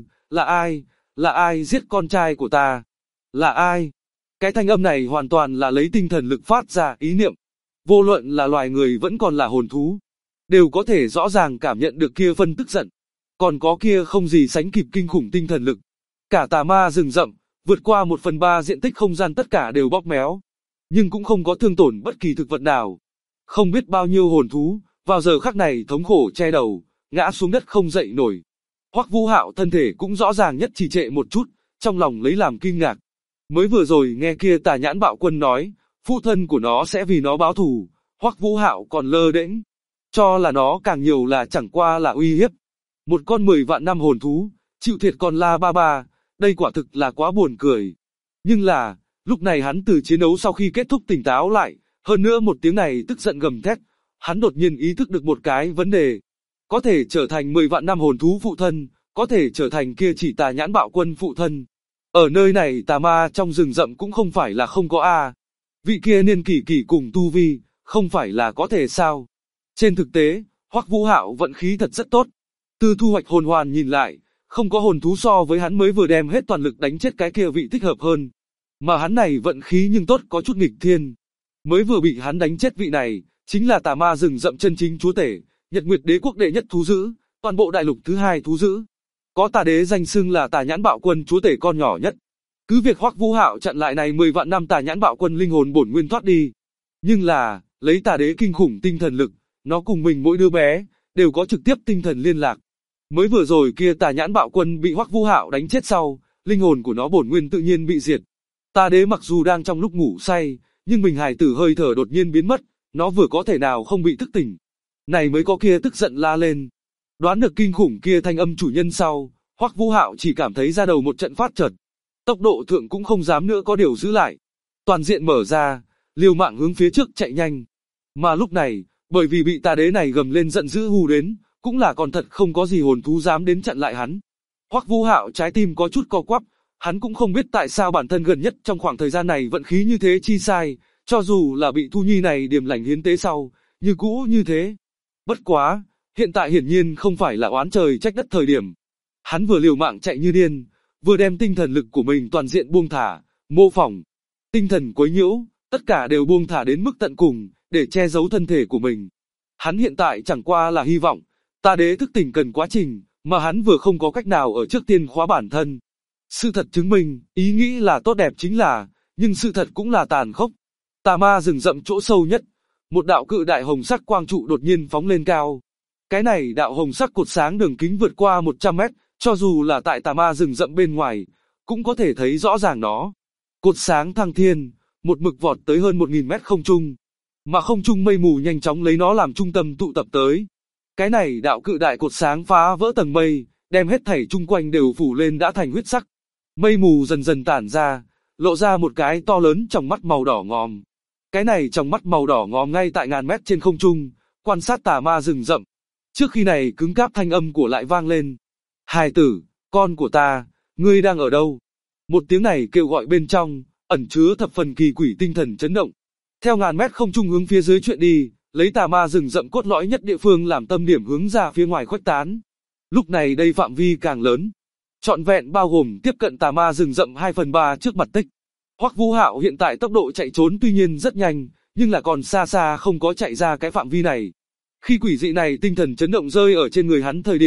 là ai giết con trai của ta? Là ai? Cái thanh âm này hoàn toàn là lấy tinh thần lực phát ra ý niệm. Vô luận là loài người vẫn còn là hồn thú, đều có thể rõ ràng cảm nhận được kia phân tức giận. Còn có kia không gì sánh kịp kinh khủng tinh thần lực. Cả tà ma rừng rậm, vượt qua 1/3 diện tích không gian tất cả đều bóp méo. Nhưng cũng không có thương tổn bất kỳ thực vật nào. Không biết bao nhiêu hồn thú, vào giờ khắc này thống khổ che đầu, ngã xuống đất không dậy nổi. Hoắc Vũ Hạo thân thể cũng rõ ràng nhất trì trệ một chút, trong lòng lấy làm kinh ngạc. Mới vừa rồi nghe kia Tà Nhãn Bạo Quân nói, phụ thân của nó sẽ vì nó báo thù, Hoắc Vũ Hạo còn lơ đễnh, cho là nó càng nhiều là chẳng qua là uy hiếp. Một con 10 vạn năm hồn thú, chịu thiệt còn la ba ba, đây quả thực là quá buồn cười. Nhưng là, lúc này hắn từ chiến đấu sau khi kết thúc tỉnh táo lại, hơn nữa một tiếng này tức giận gầm thét, hắn đột nhiên ý thức được một cái vấn đề. Có thể trở thành 10 vạn năm hồn thú phụ thân, có thể trở thành kia chỉ Tà Nhãn Bạo Quân phụ thân. Ở nơi này tà ma trong rừng rậm cũng không phải là không có a. Vị kia niên kỷ kỷ cùng tu vi, không phải là có thể sao. Trên thực tế, Hoắc Vũ Hạo vận khí thật rất tốt. Từ thu hoạch hồn hoàn nhìn lại, không có hồn thú so với hắn mới vừa đem hết toàn lực đánh chết cái kia vị thích hợp hơn. Mà hắn này vận khí nhưng tốt có chút nghịch thiên. Mới vừa bị hắn đánh chết vị này, chính là tà ma rừng rậm chân chính chúa tể, Nhật Nguyệt Đế quốc đệ nhất thú dữ, toàn bộ đại lục thứ hai thú dữ. Có Tà Đế danh xưng là Tà Nhãn Bạo Quân chúa tể con nhỏ nhất. Cứ việc Hoắc Vũ Hạo chặn lại này 10 vạn năm Tà Nhãn Bạo Quân linh hồn bổn nguyên thoát đi. Nhưng là, lấy Tà Đế kinh khủng tinh thần lực, nó cùng mình mỗi đứa bé, đều có trực tiếp tinh thần liên lạc. Mới vừa rồi kia Tà Nhãn Bạo Quân bị Hoắc Vũ Hạo đánh chết sau, linh hồn của nó bổn nguyên tự nhiên bị diệt. Tà Đế mặc dù đang trong lúc ngủ say, nhưng mình hài tử hơi thở đột nhiên biến mất, nó vừa có thể nào không bị thức tỉnh. Này mới có kia tức giận la lên. Đoán được kinh khủng kia thanh âm chủ nhân sau, Hoắc Vũ Hạo chỉ cảm thấy ra đầu một trận phát chợt. Tốc độ thượng cũng không dám nữa có điều giữ lại. Toàn diện mở ra, liều mạng hướng phía trước chạy nhanh. Mà lúc này, bởi vì bị Tà Đế này gầm lên giận dữ hù đến, cũng là còn thật không có gì hồn thú dám đến chặn lại hắn. Hoắc Vũ Hạo trái tim có chút co quắp, hắn cũng không biết tại sao bản thân gần nhất trong khoảng thời gian này vận khí như thế chi sai, cho dù là bị Thu Nhi này điềm lành hiến tế sau, như cũ như thế. Bất quá, hiện tại hiển nhiên không phải là oán trời trách đất thời điểm. Hắn vừa liều mạng chạy như điên, vừa đem tinh thần lực của mình toàn diện buông thả, mô phỏng. Tinh thần quấy nhiễu, tất cả đều buông thả đến mức tận cùng, để che giấu thân thể của mình. Hắn hiện tại chẳng qua là hy vọng, Tà Đế thức tỉnh cần quá trình, mà hắn vừa không có cách nào ở trước tiên khóa bản thân. Sự thật chứng minh, ý nghĩ là tốt đẹp chính là, nhưng sự thật cũng là tàn khốc. Tà ma rừng rậm chỗ sâu nhất, một đạo cự đại hồng sắc quang trụ đột nhiên phóng lên cao. Cái này đạo hồng sắc cột sáng đường kính vượt qua 100 mét, cho dù là tại tà ma rừng rậm bên ngoài, cũng có thể thấy rõ ràng nó. Cột sáng thăng thiên, một mực vọt tới hơn 1000 mét không trung, mà không trung mây mù nhanh chóng lấy nó làm trung tâm tụ tập tới. Cái này đạo cự đại cột sáng phá vỡ tầng mây, đem hết thảy chung quanh đều phủ lên đã thành huyết sắc. Mây mù dần dần tản ra, lộ ra một cái to lớn trong mắt màu đỏ ngòm. Cái này trong mắt màu đỏ ngòm ngay tại ngàn mét trên không trung, quan sát tà ma rừng rậm. Trước khi này cứng cáp thanh âm của lại vang lên. Hài tử, con của ta, ngươi đang ở đâu? Một tiếng này kêu gọi bên trong, ẩn chứa thập phần kỳ quỷ tinh thần chấn động. Theo ngàn mét không trung hướng phía dưới chuyện đi, lấy tà ma rừng rậm cốt lõi nhất địa phương làm tâm điểm hướng ra phía ngoài khuếch tán. Lúc này đây phạm vi càng lớn, trọn vẹn bao gồm tiếp cận tà ma rừng rậm 2/3 trước mặt tích. Hoắc Vũ Hạo hiện tại tốc độ chạy trốn tuy nhiên rất nhanh, nhưng là còn xa xa không có chạy ra cái phạm vi này. Khi quỷ dị này tinh thần chấn động rơi ở trên người hắn thời điểm,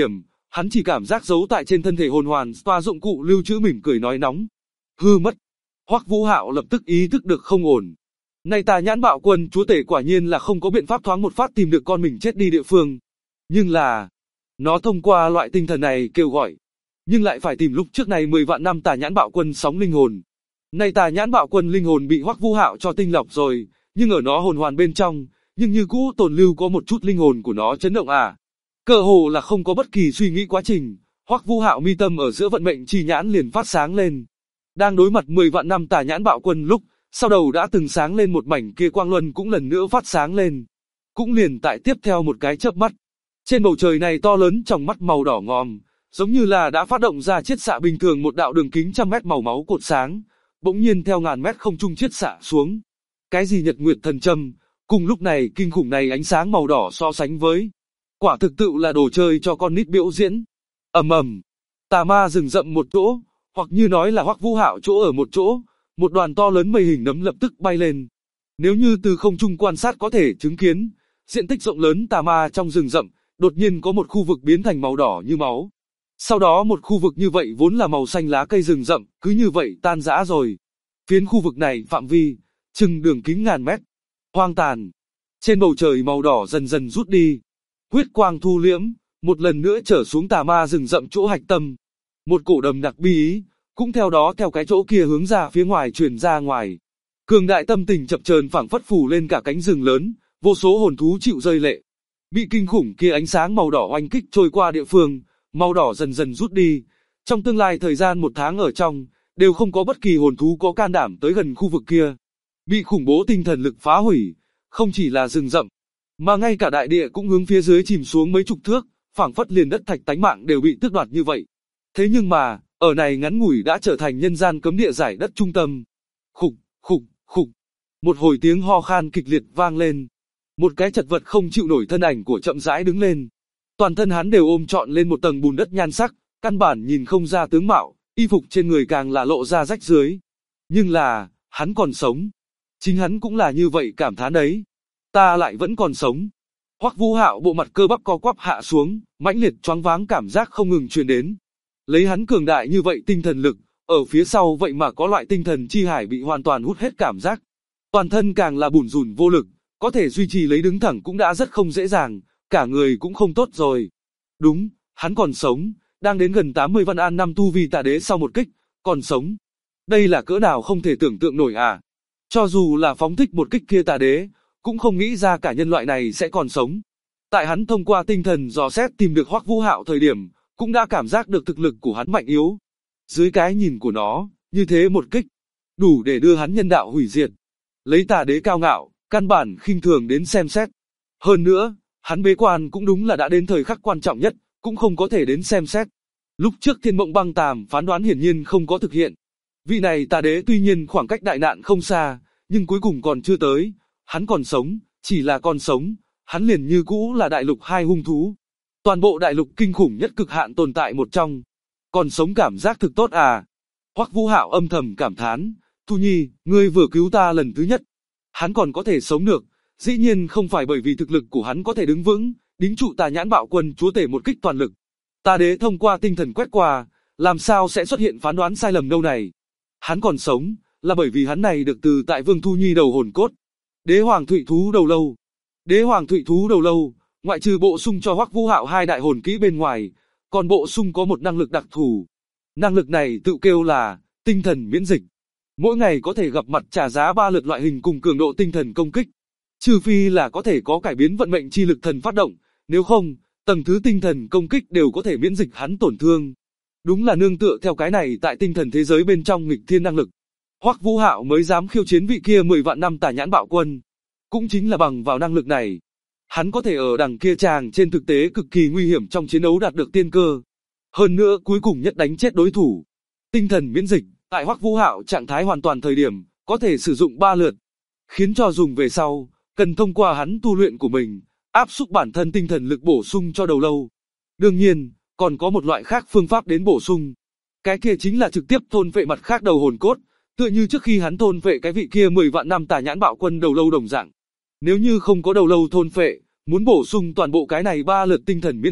Hắn chỉ cảm giác giấu tại trên thân thể hồn hoàn toa dụng cụ lưu trữ mỉm cười nói nóng. Hư mất. Hoắc Vũ Hạo lập tức ý thức được không ổn. Này Tà Nhãn Bạo Quân chúa tể quả nhiên là không có biện pháp thoáng một phát tìm được con mình chết đi địa phương. Nhưng là, nó thông qua loại tinh thần này kêu gọi, nhưng lại phải tìm lúc trước này 10 vạn năm Tà Nhãn Bạo Quân sóng linh hồn. Này Tà Nhãn Bạo Quân linh hồn bị Hoắc Vũ Hạo cho tinh lọc rồi, nhưng ở nó hồn hoàn bên trong, nhưng như cũ tồn lưu có một chút linh hồn của nó chấn động à. Cơ hồ là không có bất kỳ suy nghĩ quá trình, Hoắc Vũ Hạo mi tâm ở giữa vận mệnh chi nhãn liền phát sáng lên. Đang đối mặt 10 vạn năm Tà Nhãn Bạo Quân lúc, sau đầu đã từng sáng lên một mảnh kia quang luân cũng lần nữa phát sáng lên. Cũng liền tại tiếp theo một cái chớp mắt. Trên bầu trời này to lớn trong mắt màu đỏ ngòm, giống như là đã phát động ra chiết xạ bình thường một đạo đường kính trăm mét màu máu cột sáng, bỗng nhiên theo ngàn mét không trung chiết xạ xuống. Cái gì Nhật Nguyệt Thần Châm, cùng lúc này kinh khủng này ánh sáng màu đỏ so sánh với, quả thực tự là đồ chơi cho con nít biểu diễn. Ầm ầm, tà ma rừng rậm một chỗ, hoặc như nói là Hoắc Vũ Hạo chỗ ở một chỗ, một đoàn to lớn mây hình nấm lập tức bay lên. Nếu như từ không trung quan sát có thể chứng kiến, diện tích rộng lớn tà ma trong rừng rậm, đột nhiên có một khu vực biến thành màu đỏ như máu. Sau đó một khu vực như vậy vốn là màu xanh lá cây rừng rậm, cứ như vậy tan rã rồi. Phiến khu vực này phạm vi, chừng đường kính ngàn mét, hoang tàn. Trên bầu trời màu đỏ dần dần rút đi, huyết quang thu liễm, một lần nữa trở xuống tà ma rừng rậm chỗ hạch tâm. Một cổ đầm đặc bi ý, cũng theo đó theo cái chỗ kia hướng ra phía ngoài truyền ra ngoài. Cường đại tâm tình chập chờn phảng phất phủ lên cả cánh rừng lớn, vô số hồn thú chịu rơi lệ. Bị kinh khủng kia ánh sáng màu đỏ oanh kích trôi qua địa phương, màu đỏ dần dần rút đi. Trong tương lai thời gian 1 tháng ở trong, đều không có bất kỳ hồn thú có can đảm tới gần khu vực kia. Bị khủng bố tinh thần lực phá hủy, không chỉ là rừng rậm, mà ngay cả đại địa cũng hướng phía dưới chìm xuống mấy chục thước, phảng phất liền đất thạch tánh mạng đều bị tước đoạt như vậy. Thế nhưng mà, ở này ngắn ngủi đã trở thành nhân gian cấm địa giải đất trung tâm. Khục, khục, khục. Một hồi tiếng ho khan kịch liệt vang lên. Một cái chật vật không chịu nổi thân ảnh của chậm rãi đứng lên. Toàn thân hắn đều ôm trọn lên một tầng bùn đất nhan sắc, căn bản nhìn không ra tướng mạo, y phục trên người càng là lộ ra rách rưới. Nhưng là, hắn còn sống. Chính hắn cũng là như vậy cảm thán đấy. Ta lại vẫn còn sống. Hoắc Vũ Hạo bộ mặt cơ bắp co quắp hạ xuống, mãnh liệt choáng váng cảm giác không ngừng truyền đến. Lấy hắn cường đại như vậy tinh thần lực, ở phía sau vậy mà có loại tinh thần chi hải bị hoàn toàn hút hết cảm giác. Toàn thân càng là bủn rủn vô lực, có thể duy trì lấy đứng thẳng cũng đã rất không dễ dàng, cả người cũng không tốt rồi. Đúng, hắn còn sống, đang đến gần 80 văn an năm tu vi tà đế sau một kích, còn sống. Đây là cỡ nào không thể tưởng tượng nổi à. Cho dù là phóng thích một kích kia tà đế, cũng không nghĩ ra cả nhân loại này sẽ còn sống. Tại hắn thông qua tinh thần dò xét tìm được Hoắc Vũ Hạo thời điểm, cũng đã cảm giác được thực lực của hắn mạnh yếu. Dưới cái nhìn của nó, như thế một kích, đủ để đưa hắn nhân đạo hủy diệt. Lấy tà đế cao ngạo, căn bản khinh thường đến xem xét. Hơn nữa, hắn bế quan cũng đúng là đã đến thời khắc quan trọng nhất, cũng không có thể đến xem xét. Lúc trước Thiên Mộng Băng Tàm phán đoán hiển nhiên không có thực hiện. Vị này tà đế tuy nhiên khoảng cách đại nạn không xa, nhưng cuối cùng còn chưa tới. Hắn còn sống, chỉ là còn sống, hắn liền như cũ là đại lục 2 hung thú. Toàn bộ đại lục kinh khủng nhất cực hạn tồn tại một trong. Còn sống cảm giác thực tốt à. Hoắc Vũ Hạo âm thầm cảm thán, Thu Nhi, ngươi vừa cứu ta lần thứ nhất. Hắn còn có thể sống được, dĩ nhiên không phải bởi vì thực lực của hắn có thể đứng vững, đính trụ Tà Nhãn Bạo Quân chúa tể một kích toàn lực. Tà đế thông qua tinh thần quét qua, làm sao sẽ xuất hiện phán đoán sai lầm đâu này. Hắn còn sống, là bởi vì hắn này được từ tại Vương Thu Nhi đầu hồn cốt. Đế Hoàng Thụy Thú đầu lâu. Đế Hoàng Thụy Thú đầu lâu, ngoại trừ bổ sung cho Hoắc Vũ Hạo 2 đại hồn kỹ bên ngoài, còn bổ sung có một năng lực đặc thù. Năng lực này tự kêu là tinh thần miễn dịch. Mỗi ngày có thể gặp mặt trả giá 3 lượt loại hình cùng cường độ tinh thần công kích. Trừ phi là có thể có cải biến vận mệnh chi lực thần phát động, nếu không, tầng thứ tinh thần công kích đều có thể miễn dịch hắn tổn thương. Đúng là nương tựa theo cái này tại tinh thần thế giới bên trong nghịch thiên năng lực. Hoắc Vũ Hạo mới dám khiêu chiến vị kia 10 vạn năm Tà Nhãn Bạo Quân. Cũng chính là bằng vào năng lực này, hắn có thể ở đằng kia tràng trên thực tế cực kỳ nguy hiểm trong chiến đấu đạt được tiên cơ. Hơn nữa cuối cùng nhất đánh chết đối thủ. Tinh thần miễn dịch, tại Hoắc Vũ Hạo trạng thái hoàn toàn thời điểm, có thể sử dụng 3 lượt. Khiến cho dùng về sau, cần thông qua hắn tu luyện của mình, áp xúc bản thân tinh thần lực bổ sung cho đầu lâu. Đương nhiên, còn có một loại khác phương pháp đến bổ sung. Cái kia chính là trực tiếp thôn phệ mặt khác đầu hồn cốt, tựa như trước khi hắn thôn phệ cái vị kia 10 vạn năm Tà Nhãn Bạo Quân đầu lâu đồng dạng. Nếu như không có đầu lâu thôn phệ, muốn bổ sung toàn bộ cái này 3 lượt tinh thần miễn dịch,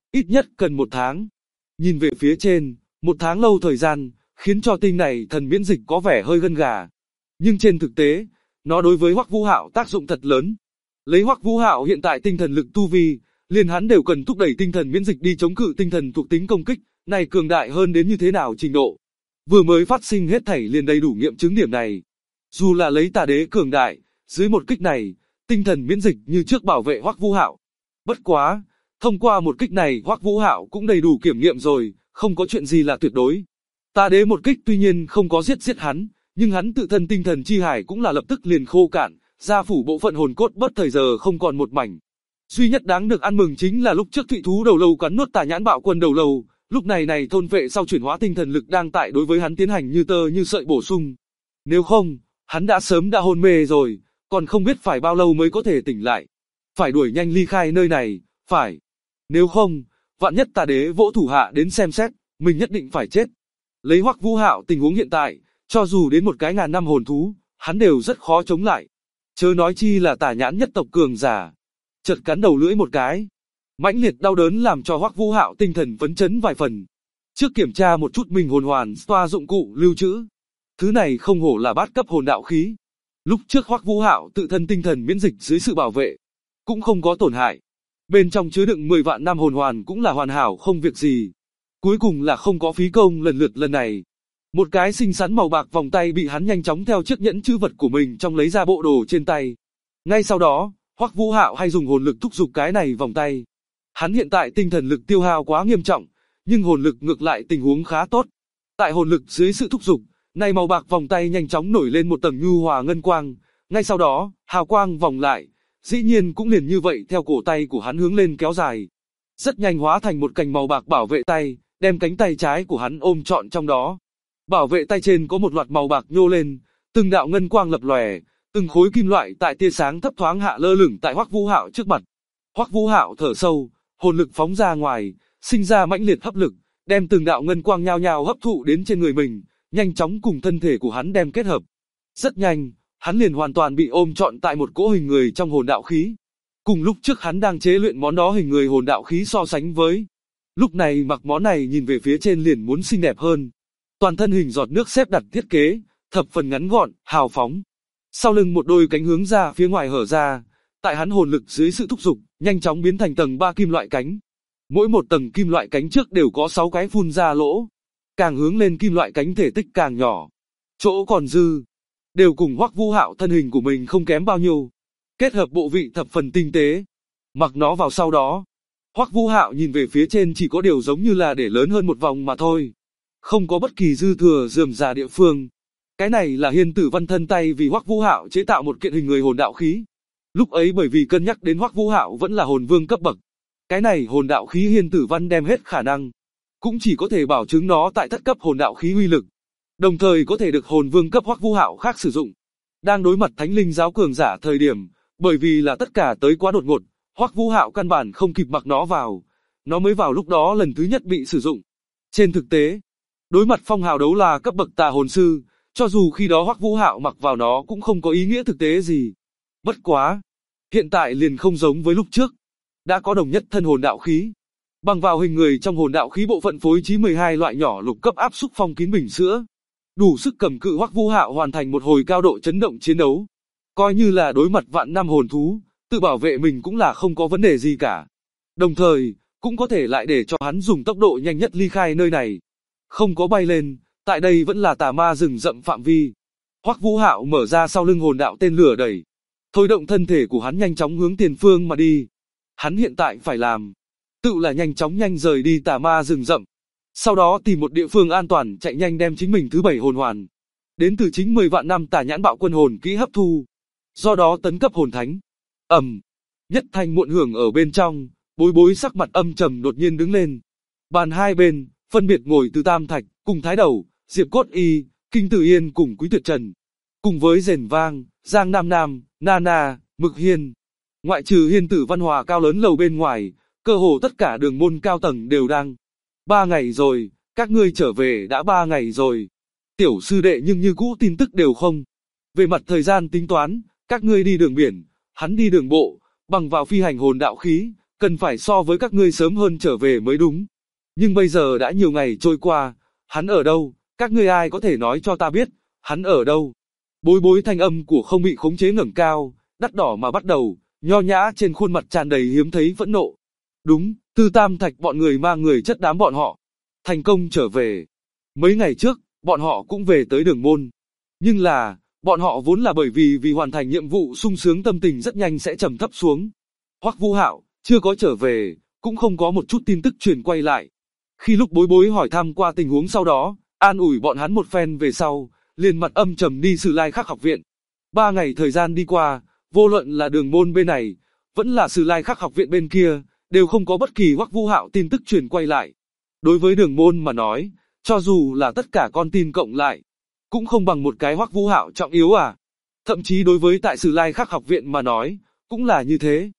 ít nhất cần 1 tháng. Nhìn về phía trên, 1 tháng lâu thời gian, khiến cho tinh này thần miễn dịch có vẻ hơi gân gà. Nhưng trên thực tế, nó đối với Hoắc Vũ Hạo tác dụng thật lớn. Lấy Hoắc Vũ Hạo hiện tại tinh thần lực tu vi, liền hắn đều cần thúc đẩy tinh thần miễn dịch đi chống cự tinh thần thuộc tính công kích, này cường đại hơn đến như thế nào trình độ. Vừa mới phát sinh hết thảy liền đầy đủ nghiệm chứng điểm này. Dù là lấy Tà Đế cường đại, dưới một kích này, tinh thần miễn dịch như trước bảo vệ Hoắc Vũ Hạo. Bất quá, thông qua một kích này Hoắc Vũ Hạo cũng đầy đủ kiểm nghiệm rồi, không có chuyện gì là tuyệt đối. Tà Đế một kích tuy nhiên không có giết hắn, nhưng hắn tự thân tinh thần chi hải cũng là lập tức liền khô cạn, gia phủ bộ phận hồn cốt bất thời giờ không còn một mảnh. Duy nhất đáng được ăn mừng chính là lúc trước Thụy thú đầu lâu cắn nuốt Tà Nhãn Bạo Quân đầu lâu, lúc này thôn vệ sau chuyển hóa tinh thần lực đang tại đối với hắn tiến hành như tơ như sợi bổ sung. Nếu không, hắn đã sớm đã hôn mê rồi, còn không biết phải bao lâu mới có thể tỉnh lại. Phải đuổi nhanh ly khai nơi này, phải. Nếu không, vạn nhất Tà Đế vỗ thủ hạ đến xem xét, mình nhất định phải chết. Lấy Hoắc Vũ Hạo tình huống hiện tại, cho dù đến một cái ngàn năm hồn thú, hắn đều rất khó chống lại. Chớ nói chi là Tà Nhãn nhất tộc cường giả. Chợt cắn đầu lưỡi một cái. Mãnh liệt đau đớn làm cho Hoắc Vũ Hạo tinh thần phấn chấn vài phần. Trước kiểm tra một chút mình hồn hoàn toa dụng cụ lưu trữ. Thứ này không hổ là bát cấp hồn đạo khí. Lúc trước Hoắc Vũ Hạo tự thân tinh thần miễn dịch dưới sự bảo vệ, cũng không có tổn hại. Bên trong chứa đựng 10 vạn năm hồn hoàn cũng là hoàn hảo không việc gì. Cuối cùng là không có phí công lần này. Một cái xinh xắn màu bạc vòng tay bị hắn nhanh chóng theo chiếc nhẫn trữ vật của mình trong lấy ra bộ đồ trên tay. Ngay sau đó, Hoắc Vũ Hạo hay dùng hồn lực thúc giục cái này vòng tay. Hắn hiện tại tinh thần lực tiêu hao quá nghiêm trọng, nhưng hồn lực ngược lại tình huống khá tốt. Tại hồn lực dưới sự thúc giục, này màu bạc vòng tay nhanh chóng nổi lên một tầng nhu hòa ngân quang, ngay sau đó, hào quang vòng lại, dĩ nhiên cũng liền như vậy theo cổ tay của hắn hướng lên kéo dài. Rất nhanh hóa thành một cành màu bạc bảo vệ tay, đem cánh tay trái của hắn ôm trọn trong đó. Bảo vệ tay trên có một loạt màu bạc nhô lên, từng đạo ngân quang lập lòe, từng khối kim loại tại tia sáng thấp thoáng hạ lơ lửng tại Hoắc Vũ Hạo trước mặt. Hoắc Vũ Hạo thở sâu, hồn lực phóng ra ngoài, sinh ra mãnh liệt hấp lực, đem từng đạo ngân quang nhao nhao hấp thụ đến trên người mình, nhanh chóng cùng thân thể của hắn đem kết hợp. Rất nhanh, hắn liền hoàn toàn bị ôm trọn tại một cỗ hình người trong hồn đạo khí. Cùng lúc trước hắn đang chế luyện món đó hình người hồn đạo khí so sánh với. Lúc này mặc món này nhìn về phía trên liền muốn xinh đẹp hơn. Toàn thân hình giọt nước xếp đặt thiết kế, thập phần ngắn gọn, hào phóng. Sau lưng một đôi cánh hướng ra phía ngoài hở ra, tại hắn hồn lực dưới sự thúc giục, nhanh chóng biến thành tầng 3 kim loại cánh. Mỗi một tầng kim loại cánh trước đều có 6 cái phun ra lỗ. Càng hướng lên kim loại cánh thể tích càng nhỏ. Chỗ còn dư, đều cùng Hoắc Vũ Hạo thân hình của mình không kém bao nhiêu. Kết hợp bộ vị thập phần tinh tế. Mặc nó vào sau đó, Hoắc Vũ Hạo nhìn về phía trên chỉ có điều giống như là để lớn hơn một vòng mà thôi. Không có bất kỳ dư thừa rườm rà địa phương. Cái này là Hiên Tử Văn thân tay vì Hoắc Vũ Hạo chế tạo một kiện hình người hồn đạo khí. Lúc ấy bởi vì cân nhắc đến Hoắc Vũ Hạo vẫn là hồn vương cấp bậc. Cái này hồn đạo khí Hiên Tử Văn đem hết khả năng. Cũng chỉ có thể bảo chứng nó tại thất cấp hồn đạo khí uy lực. Đồng thời có thể được hồn vương cấp Hoắc Vũ Hạo khác sử dụng. Đang đối mặt Thánh Linh giáo cường giả thời điểm, bởi vì là tất cả tới quá đột ngột, Hoắc Vũ Hạo căn bản không kịp mặc nó vào. Nó mới vào lúc đó lần thứ nhất bị sử dụng. Trên thực tế, đối mặt phong hào đấu la cấp bậc tà hồn sư, cho dù khi đó Hoắc Vũ Hạo mặc vào nó cũng không có ý nghĩa thực tế gì. Bất quá, hiện tại liền không giống với lúc trước. Đã có đồng nhất thân hồn đạo khí. Bằng vào hình người trong hồn đạo khí bộ phận phối trí 12 loại nhỏ lục cấp áp xúc phong kín bình sữa. Đủ sức cầm cự Hoắc Vũ Hạo hoàn thành một hồi cao độ chấn động chiến đấu. Coi như là đối mặt vạn năm hồn thú, tự bảo vệ mình cũng là không có vấn đề gì cả. Đồng thời, cũng có thể lại để cho hắn dùng tốc độ nhanh nhất ly khai nơi này. Không có bay lên, tại đây vẫn là tà ma rừng rậm phạm vi. Hoắc Vũ Hạo mở ra sau lưng hồn đạo tên lửa đẩy. Thôi động thân thể của hắn nhanh chóng hướng tiền phương mà đi. Hắn hiện tại phải làm, tự là nhanh chóng nhanh rời đi tà ma rừng rậm. Sau đó tìm một địa phương an toàn chạy nhanh đem chính mình thứ 7 hồn hoàn. Đến từ chính 10 vạn năm Tà Nhãn Bạo Quân hồn kỹ hấp thu. Do đó tấn cấp hồn thánh. Nhất thanh muộn hưởng ở bên trong, Bối Bối sắc mặt âm trầm đột nhiên đứng lên. Bàn hai bên, phân biệt ngồi Từ Tam Thạch, cùng Thái Đầu, Diệp Cốt Y, Kinh Tử Yên cùng Quý Tuyệt Trần. Cùng với Rền Vang, Giang Nam Nam, Nana, Mực Hiên. Ngoại trừ Hiên Tử Văn Hòa cao lớn lầu bên ngoài, cơ hồ tất cả đường môn cao tầng đều đang. 3 ngày rồi, các ngươi trở về đã 3 ngày rồi. Tiểu sư đệ nhưng như cũ tin tức đều không. Về mặt thời gian tính toán, các ngươi đi đường biển, hắn đi đường bộ, bằng vào phi hành hồn đạo khí, cần phải so với các ngươi sớm hơn trở về mới đúng. Nhưng bây giờ đã nhiều ngày trôi qua, hắn ở đâu, các ngươi ai có thể nói cho ta biết, hắn ở đâu? Bối bối thanh âm của không bị khống chế ngẩng cao, đắt đỏ mà bắt đầu, nho nhã trên khuôn mặt tràn đầy hiếm thấy phẫn nộ. Đúng, Tư Tam Thạch bọn người mang người chất đám bọn họ. Thành công trở về. Mấy ngày trước, bọn họ cũng về tới Đường Môn. Nhưng là, bọn họ vốn là bởi vì hoàn thành nhiệm vụ sung sướng tâm tình rất nhanh sẽ trầm thấp xuống. Hoắc Vũ Hạo, chưa có trở về, cũng không có một chút tin tức truyền quay lại. Khi lúc bối bối hỏi thăm qua tình huống sau đó, an ủi bọn hắn một phen về sau, liền mặt âm trầm đi Sử Lai Khắc học viện. 3 ngày thời gian đi qua, vô luận là Đường Môn bên này, vẫn là Sử Lai Khắc học viện bên kia, đều không có bất kỳ Hoắc Vũ Hạo tin tức truyền quay lại. Đối với Đường Môn mà nói, cho dù là tất cả con tin cộng lại, cũng không bằng một cái Hoắc Vũ Hạo trọng yếu à. Thậm chí đối với tại Sử Lai Khắc học viện mà nói, cũng là như thế.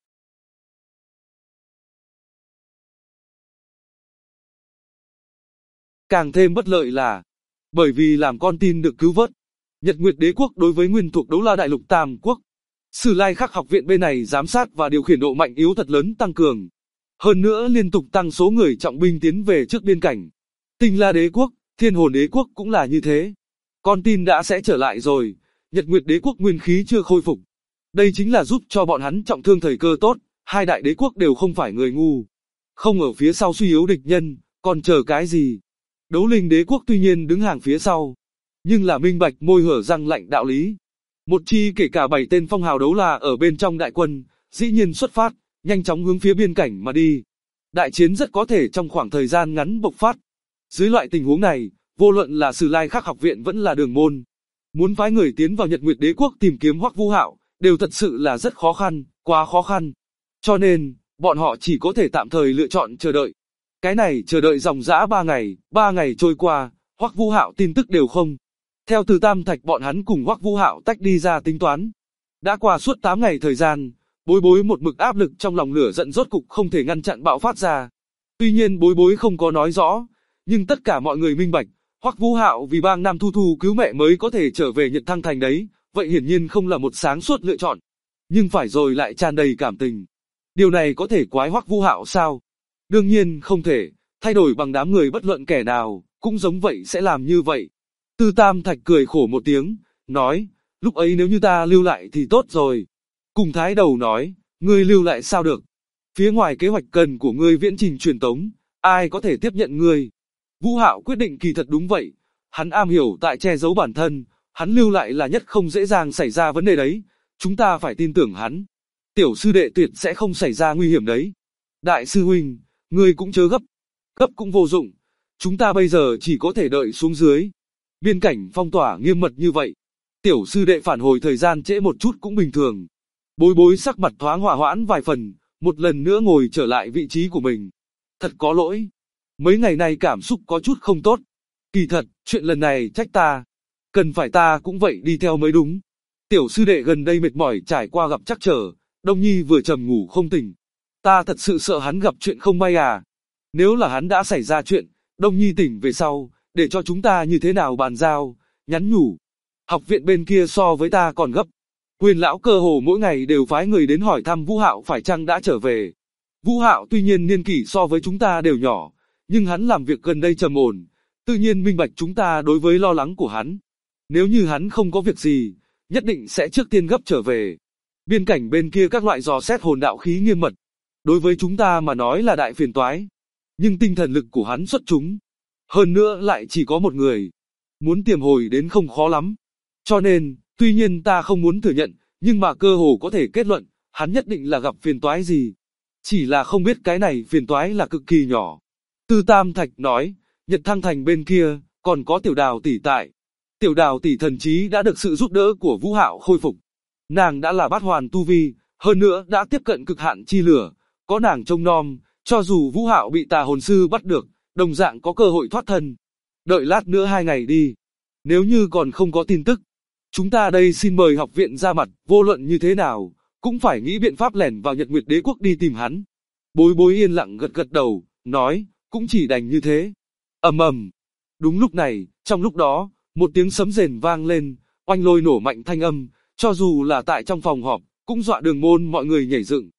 Càng thêm bất lợi là, bởi vì làm con tin được cứu vớt, Nhật Nguyệt Đế quốc đối với nguyên thuộc Đấu La Đại Lục Tam Quốc, Sử Lai Khắc học viện bên này giám sát và điều khiển độ mạnh yếu thật lớn tăng cường. Hơn nữa liên tục tăng số người trọng binh tiến về trước biên cảnh. Tinh La Đế quốc, Thiên Hồn Đế quốc cũng là như thế. Con tin đã sẽ trở lại rồi, Nhật Nguyệt Đế quốc nguyên khí chưa khôi phục. Đây chính là giúp cho bọn hắn trọng thương thời cơ tốt, hai đại đế quốc đều không phải người ngu. Không ở phía sau suy yếu địch nhân, còn chờ cái gì? Đấu Linh Đế quốc tuy nhiên đứng hàng phía sau, nhưng là minh bạch môi hở răng lạnh đạo lý. Một chi kể cả 7 tên phong hào đấu la ở bên trong đại quân, dĩ nhiên xuất phát, nhanh chóng hướng phía biên cảnh mà đi. Đại chiến rất có thể trong khoảng thời gian ngắn bộc phát. Dưới loại tình huống này, vô luận là Sử Lai Khắc học viện vẫn là Đường Môn, muốn phái người tiến vào Nhật Nguyệt Đế quốc tìm kiếm Hoắc Vũ Hạo, đều thật sự là rất khó khăn, quá khó khăn. Cho nên, bọn họ chỉ có thể tạm thời lựa chọn chờ đợi. Cái này chờ đợi dòng dã 3 ngày trôi qua, Hoắc Vũ Hạo tin tức đều không. Theo Từ Tam Thạch bọn hắn cùng Hoắc Vũ Hạo tách đi ra tính toán. Đã qua suốt 8 ngày thời gian, bối bối một mực áp lực trong lòng lửa giận rốt cục không thể ngăn chặn bạo phát ra. Tuy nhiên bối bối không có nói rõ, nhưng tất cả mọi người minh bạch, Hoắc Vũ Hạo vì bang Nam Thu Thu cứu mẹ mới có thể trở về Nhật Thăng Thành đấy, vậy hiển nhiên không là một sáng suốt lựa chọn. Nhưng phải rồi lại tràn đầy cảm tình. Điều này có thể quái Hoắc Vũ Hạo sao? Đương nhiên không thể, thay đổi bằng đám người bất luận kẻ nào, cũng giống vậy sẽ làm như vậy. Tư Tam Thạch cười khổ một tiếng, nói, lúc ấy nếu như ta lưu lại thì tốt rồi. Cùng Thái Đầu nói, ngươi lưu lại sao được? Phía ngoài kế hoạch cần của ngươi viễn trình truyền tống, ai có thể tiếp nhận ngươi? Vũ Hạo quyết định kỳ thật đúng vậy, hắn am hiểu tại che giấu bản thân, hắn lưu lại là nhất không dễ dàng xảy ra vấn đề đấy, chúng ta phải tin tưởng hắn. Tiểu sư đệ tuyệt sẽ không xảy ra nguy hiểm đấy. Đại sư huynh, ngươi cũng chớ gấp, gấp cũng vô dụng, chúng ta bây giờ chỉ có thể đợi xuống dưới. Biên cảnh phong tỏa nghiêm mật như vậy, tiểu sư đệ phản hồi thời gian trễ một chút cũng bình thường. Bối bối sắc mặt thoáng hòa hoãn vài phần, một lần nữa ngồi trở lại vị trí của mình. Thật có lỗi, mấy ngày nay cảm xúc có chút không tốt. Kỳ thật, chuyện lần này trách ta, cần phải ta cũng vậy đi theo mới đúng. Tiểu sư đệ gần đây mệt mỏi trải qua gặp trắc trở, Đông Nhi vừa trầm ngủ không tỉnh. Ta thật sự sợ hắn gặp chuyện không may à. Nếu là hắn đã xảy ra chuyện, Đông Nhi tỉnh về sau, để cho chúng ta như thế nào bàn giao, nhắn nhủ. Học viện bên kia so với ta còn gấp. Quyền lão cơ hồ mỗi ngày đều phái người đến hỏi thăm Vũ Hạo phải chăng đã trở về. Vũ Hạo tuy nhiên niên kỷ so với chúng ta đều nhỏ, nhưng hắn làm việc gần đây trầm ổn, tự nhiên minh bạch chúng ta đối với lo lắng của hắn. Nếu như hắn không có việc gì, nhất định sẽ trước tiên gấp trở về. Biên cảnh bên kia các loại dò xét hồn đạo khí nghiêm mật, đối với chúng ta mà nói là đại phiền toái. Nhưng tinh thần lực của hắn xuất chúng. Hơn nữa lại chỉ có một người. Muốn tiềm hồi đến không khó lắm. Cho nên, tuy nhiên ta không muốn thừa nhận, nhưng mà cơ hồ có thể kết luận, hắn nhất định là gặp phiền toái gì. Chỉ là không biết cái này phiền toái là cực kỳ nhỏ. Tư Tam Thạch nói, Nhật Thăng Thành bên kia, còn có Tiểu Đào tỷ tại. Tiểu Đào tỷ thần trí đã được sự giúp đỡ của Vũ Hạo khôi phục. Nàng đã là bát hoàn tu vi, hơn nữa đã tiếp cận cực hạn chi lửa, có nàng trông nom, cho dù Vũ Hạo bị tà hồn sư bắt được, đồng dạng có cơ hội thoát thân. Đợi lát nữa 2 ngày đi. Nếu như còn không có tin tức, chúng ta đây xin mời học viện ra mặt, vô luận như thế nào, cũng phải nghĩ biện pháp lẻn vào Nhật Nguyệt Đế quốc đi tìm hắn. Bối bối yên lặng gật gật đầu, nói, cũng chỉ đành như thế. Ầm ầm. Đúng lúc này, trong lúc đó, một tiếng sấm rền vang lên, oanh lôi nổ mạnh thanh âm, cho dù là tại trong phòng họp, cũng dọa Đường Môn mọi người nhảy dựng.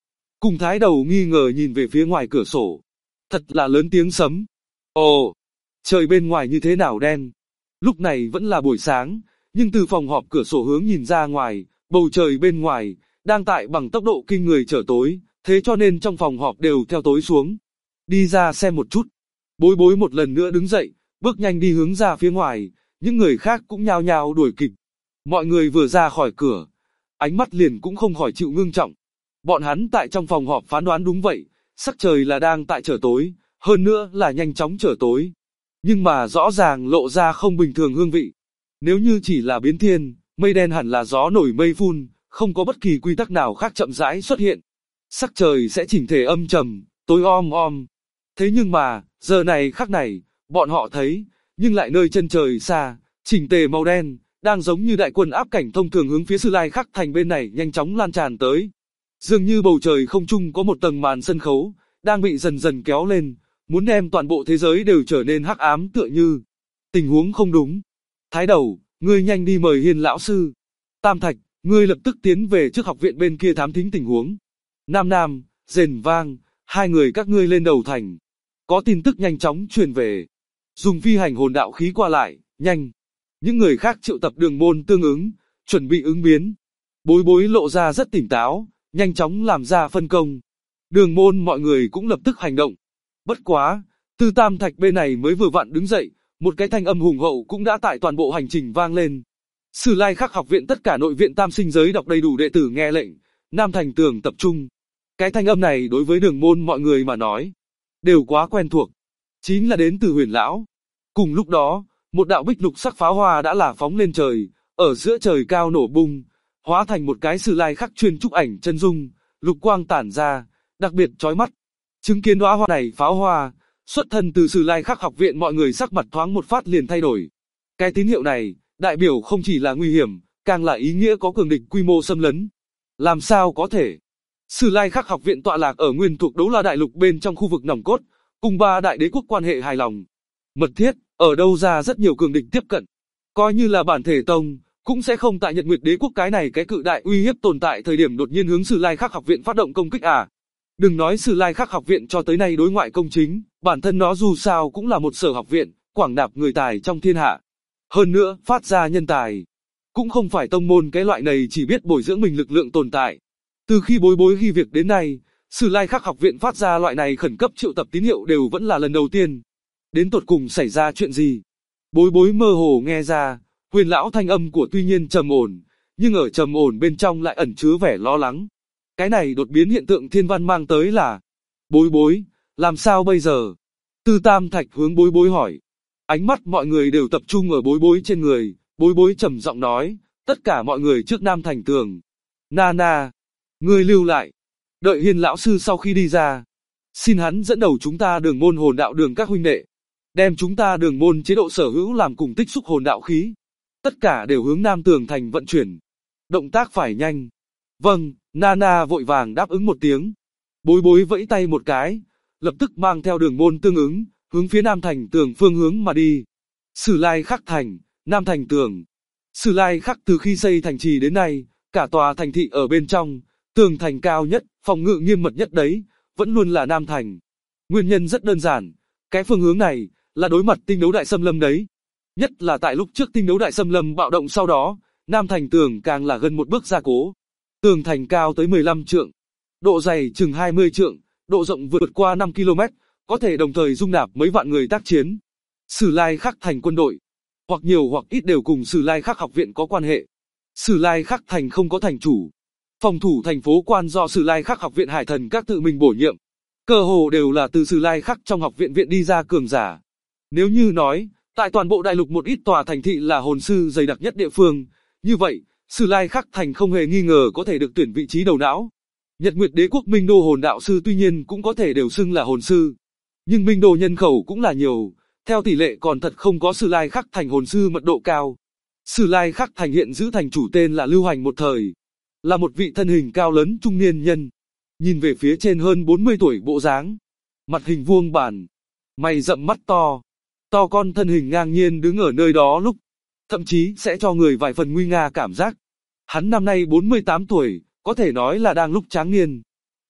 cùng thái đầu nghi ngờ nhìn về phía ngoài cửa sổ. Thật là lớn tiếng sấm. Ồ, trời bên ngoài như thế nào đen. Lúc này vẫn là buổi sáng, nhưng từ phòng họp cửa sổ hướng nhìn ra ngoài, bầu trời bên ngoài đang tại bằng tốc độ kinh người trở tối, thế cho nên trong phòng họp đều theo tối xuống. Đi ra xem một chút. Bối bối một lần nữa đứng dậy, bước nhanh đi hướng ra phía ngoài, những người khác cũng nhao nhao đuổi kịp. Mọi người vừa ra khỏi cửa, ánh mắt liền cũng không khỏi chịu ngưng trọng. Bọn hắn tại trong phòng họp phán đoán đúng vậy, sắc trời là đang tại trở tối, hơn nữa là nhanh chóng trở tối. Nhưng mà rõ ràng lộ ra không bình thường hương vị. Nếu như chỉ là biến thiên, mây đen hẳn là gió nổi mây phun, không có bất kỳ quy tắc nào khác chậm rãi xuất hiện. Sắc trời sẽ chỉnh thể âm trầm, tối om om. Thế nhưng mà, giờ này khắc này, bọn họ thấy, nhưng lại nơi chân trời xa, chỉnh tề màu đen, đang giống như đại quân áp cảnh thông thường hướng phía Sư Lai Khắc Thành bên này nhanh chóng lan tràn tới. Dường như bầu trời không trung có một tầng màn sân khấu, đang bị dần dần kéo lên, muốn đem toàn bộ thế giới đều trở nên hắc ám tựa như. Tình huống không đúng. Thái đầu, ngươi nhanh đi mời Hiên lão sư. Tam Thạch, ngươi lập tức tiến về trước học viện bên kia thám thính tình huống. Nam Nam, Rền Vang, hai người các ngươi lên đầu thành. Có tin tức nhanh chóng truyền về. Dùng phi hành hồn đạo khí qua lại, nhanh. Những người khác triệu tập đường môn tương ứng, chuẩn bị ứng biến. Bối bối lộ ra rất tỉnh táo, nhanh chóng làm ra phân công. Đường môn mọi người cũng lập tức hành động. Bất quá, từ Tam Thạch bên này mới vừa vặn đứng dậy, một cái thanh âm hùng hậu cũng đã tại toàn bộ hành trình vang lên. Sử Lai Khắc học viện tất cả nội viện tam sinh giới đọc đầy đủ đệ tử nghe lệnh, Nam Thành Tường tập trung. Cái thanh âm này đối với đường môn mọi người mà nói, đều quá quen thuộc. Chính là đến từ Huyền lão. Cùng lúc đó, một đạo bích lục sắc pháo hoa đã là phóng lên trời, ở giữa trời cao nổ bung, hóa thành một cái Sử Lai Khắc chuyên trúc ảnh chân dung, lục quang tản ra, đặc biệt chói mắt. Chứng kiến đóa hoa này pháo hoa, xuất thân từ Sử Lai Khắc học viện mọi người sắc mặt thoáng một phát liền thay đổi. Cái tín hiệu này, đại biểu không chỉ là nguy hiểm, càng là ý nghĩa có cường địch quy mô xâm lấn. Làm sao có thể? Sử Lai Khắc học viện tọa lạc ở nguyên thuộc Đấu La đại lục bên trong khu vực nòng cốt, cùng ba đại đế quốc quan hệ hài lòng. Mật thiết, ở đâu ra rất nhiều cường địch tiếp cận. Coi như là bản thể tông, cũng sẽ không tại Nhật Nguyệt đế quốc cái này cái cự đại uy hiếp tồn tại thời điểm đột nhiên hướng Sử Lai Khắc học viện phát động công kích à. Đừng nói Sử Lai Khắc học viện cho tới nay đối ngoại công chính, bản thân nó dù sao cũng là một sở học viện, quảng nạp người tài trong thiên hạ. Hơn nữa, phát ra nhân tài. Cũng không phải tông môn cái loại này chỉ biết bồi dưỡng mình lực lượng tồn tại. Từ khi bối bối ghi việc đến nay, Sử Lai Khắc học viện phát ra loại này khẩn cấp triệu tập tín hiệu đều vẫn là lần đầu tiên. Đến tột cùng xảy ra chuyện gì? Bối bối mơ hồ nghe ra, Huyền lão thanh âm của tuy nhiên trầm ổn, nhưng ở trầm ổn bên trong lại ẩn chứa vẻ lo lắng. Cái này đột biến hiện tượng thiên văn mang tới là, bối bối, làm sao bây giờ? Từ Tam Thạch hướng bối bối hỏi. Ánh mắt mọi người đều tập trung ở bối bối trên người, bối bối trầm giọng nói, tất cả mọi người trước Nam Thành Tường. Nana, ngươi lưu lại, đợi Hiên lão sư sau khi đi ra. Xin hắn dẫn đầu chúng ta đường môn hồn đạo đường các huynh đệ. Đem chúng ta đường môn chế độ sở hữu làm cùng tích xúc hồn đạo khí. Tất cả đều hướng Nam Tường Thành vận chuyển. Động tác phải nhanh. Vâng, Nana vội vàng đáp ứng một tiếng. Bối bối vẫy tay một cái, lập tức mang theo đường môn tương ứng, hướng phía Nam Thành Tường phương hướng mà đi. Sử Lai Khắc Thành, Nam Thành Tường. Sử Lai Khắc từ khi xây thành trì đến nay, cả tòa thành thị ở bên trong, tường thành cao nhất, phòng ngự nghiêm mật nhất đấy, vẫn luôn là Nam Thành. Nguyên nhân rất đơn giản, cái phương hướng này, là đối mặt tinh đấu đại xâm lâm đấy. Nhất là tại lúc trước tinh đấu đại xâm lâm bạo động sau đó, Nam Thành Tường càng là gần một bước gia cố. Tường thành cao tới 15 trượng, độ dày chừng 20 trượng, độ rộng vượt qua 5 km, có thể đồng thời dung nạp mấy vạn người tác chiến. Sử Lai Khắc Thành quân đội, hoặc nhiều hoặc ít đều cùng Sử Lai Khắc học viện có quan hệ. Sử Lai Khắc Thành không có thành chủ. Phòng thủ thành phố quan do Sử Lai Khắc học viện hải thần các tự mình bổ nhiệm. Cơ hồ đều là từ Sử Lai Khắc trong học viện viện đi ra cường giả. Nếu như nói, tại toàn bộ đại lục một ít tòa thành thị là hồn sư dày đặc nhất địa phương, như vậy, Sử Lai Khắc Thành không hề nghi ngờ có thể được tuyển vị trí đầu não. Nhật Nguyệt đế quốc Minh Đô hồn đạo sư tuy nhiên cũng có thể đều xưng là hồn sư. Nhưng Minh Đô nhân khẩu cũng là nhiều, theo tỷ lệ còn thật không có Sử Lai Khắc Thành hồn sư mật độ cao. Sử Lai Khắc Thành hiện giữ thành chủ tên là Lưu Hành một thời. Là một vị thân hình cao lớn trung niên nhân. Nhìn về phía trên hơn 40 tuổi bộ dáng. Mặt hình vuông bản. Mày rậm mắt to. To con thân hình ngang nhiên đứng ở nơi đó lúc. Thậm chí sẽ cho người vài phần nguy nga cảm giác. Hắn năm nay 48 tuổi, có thể nói là đang lúc tráng niên.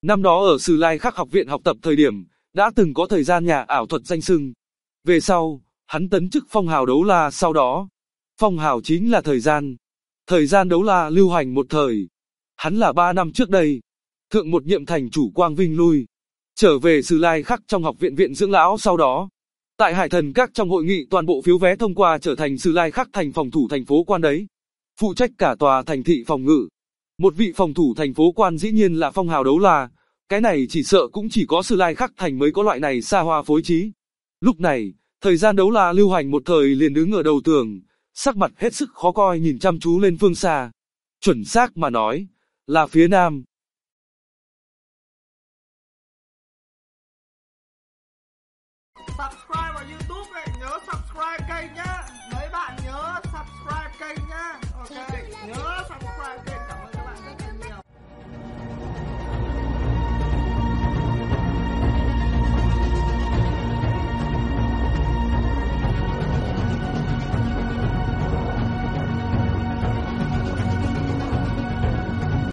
Năm đó ở Sử Lai Khắc học viện học tập thời điểm, đã từng có thời gian nhà ảo thuật danh xưng. Về sau, hắn tấn chức phong hào đấu la sau đó. Phong hào chính là thời gian. Thời gian đấu la lưu hành một thời. Hắn là 3 năm trước đây. Thượng một nhiệm thành chủ Quang Vinh lui. Trở về Sử Lai Khắc trong học viện viện dưỡng lão sau đó. Tại Hải Thần Các trong hội nghị toàn bộ phiếu vé thông qua trở thành Sử Lai Khắc thành phòng thủ thành phố quan đấy. Phụ trách cả tòa thành thị phòng ngự. Một vị phòng thủ thành phố quan dĩ nhiên là phong hào đấu la. Cái này chỉ sợ cũng chỉ có Sử Lai Khắc thành mới có loại này xa hoa phối trí. Lúc này, thời gian đấu la lưu hành một thời liền đứng ở đầu tường, sắc mặt hết sức khó coi nhìn chăm chú lên phương xa. Chuẩn xác mà nói, là phía nam.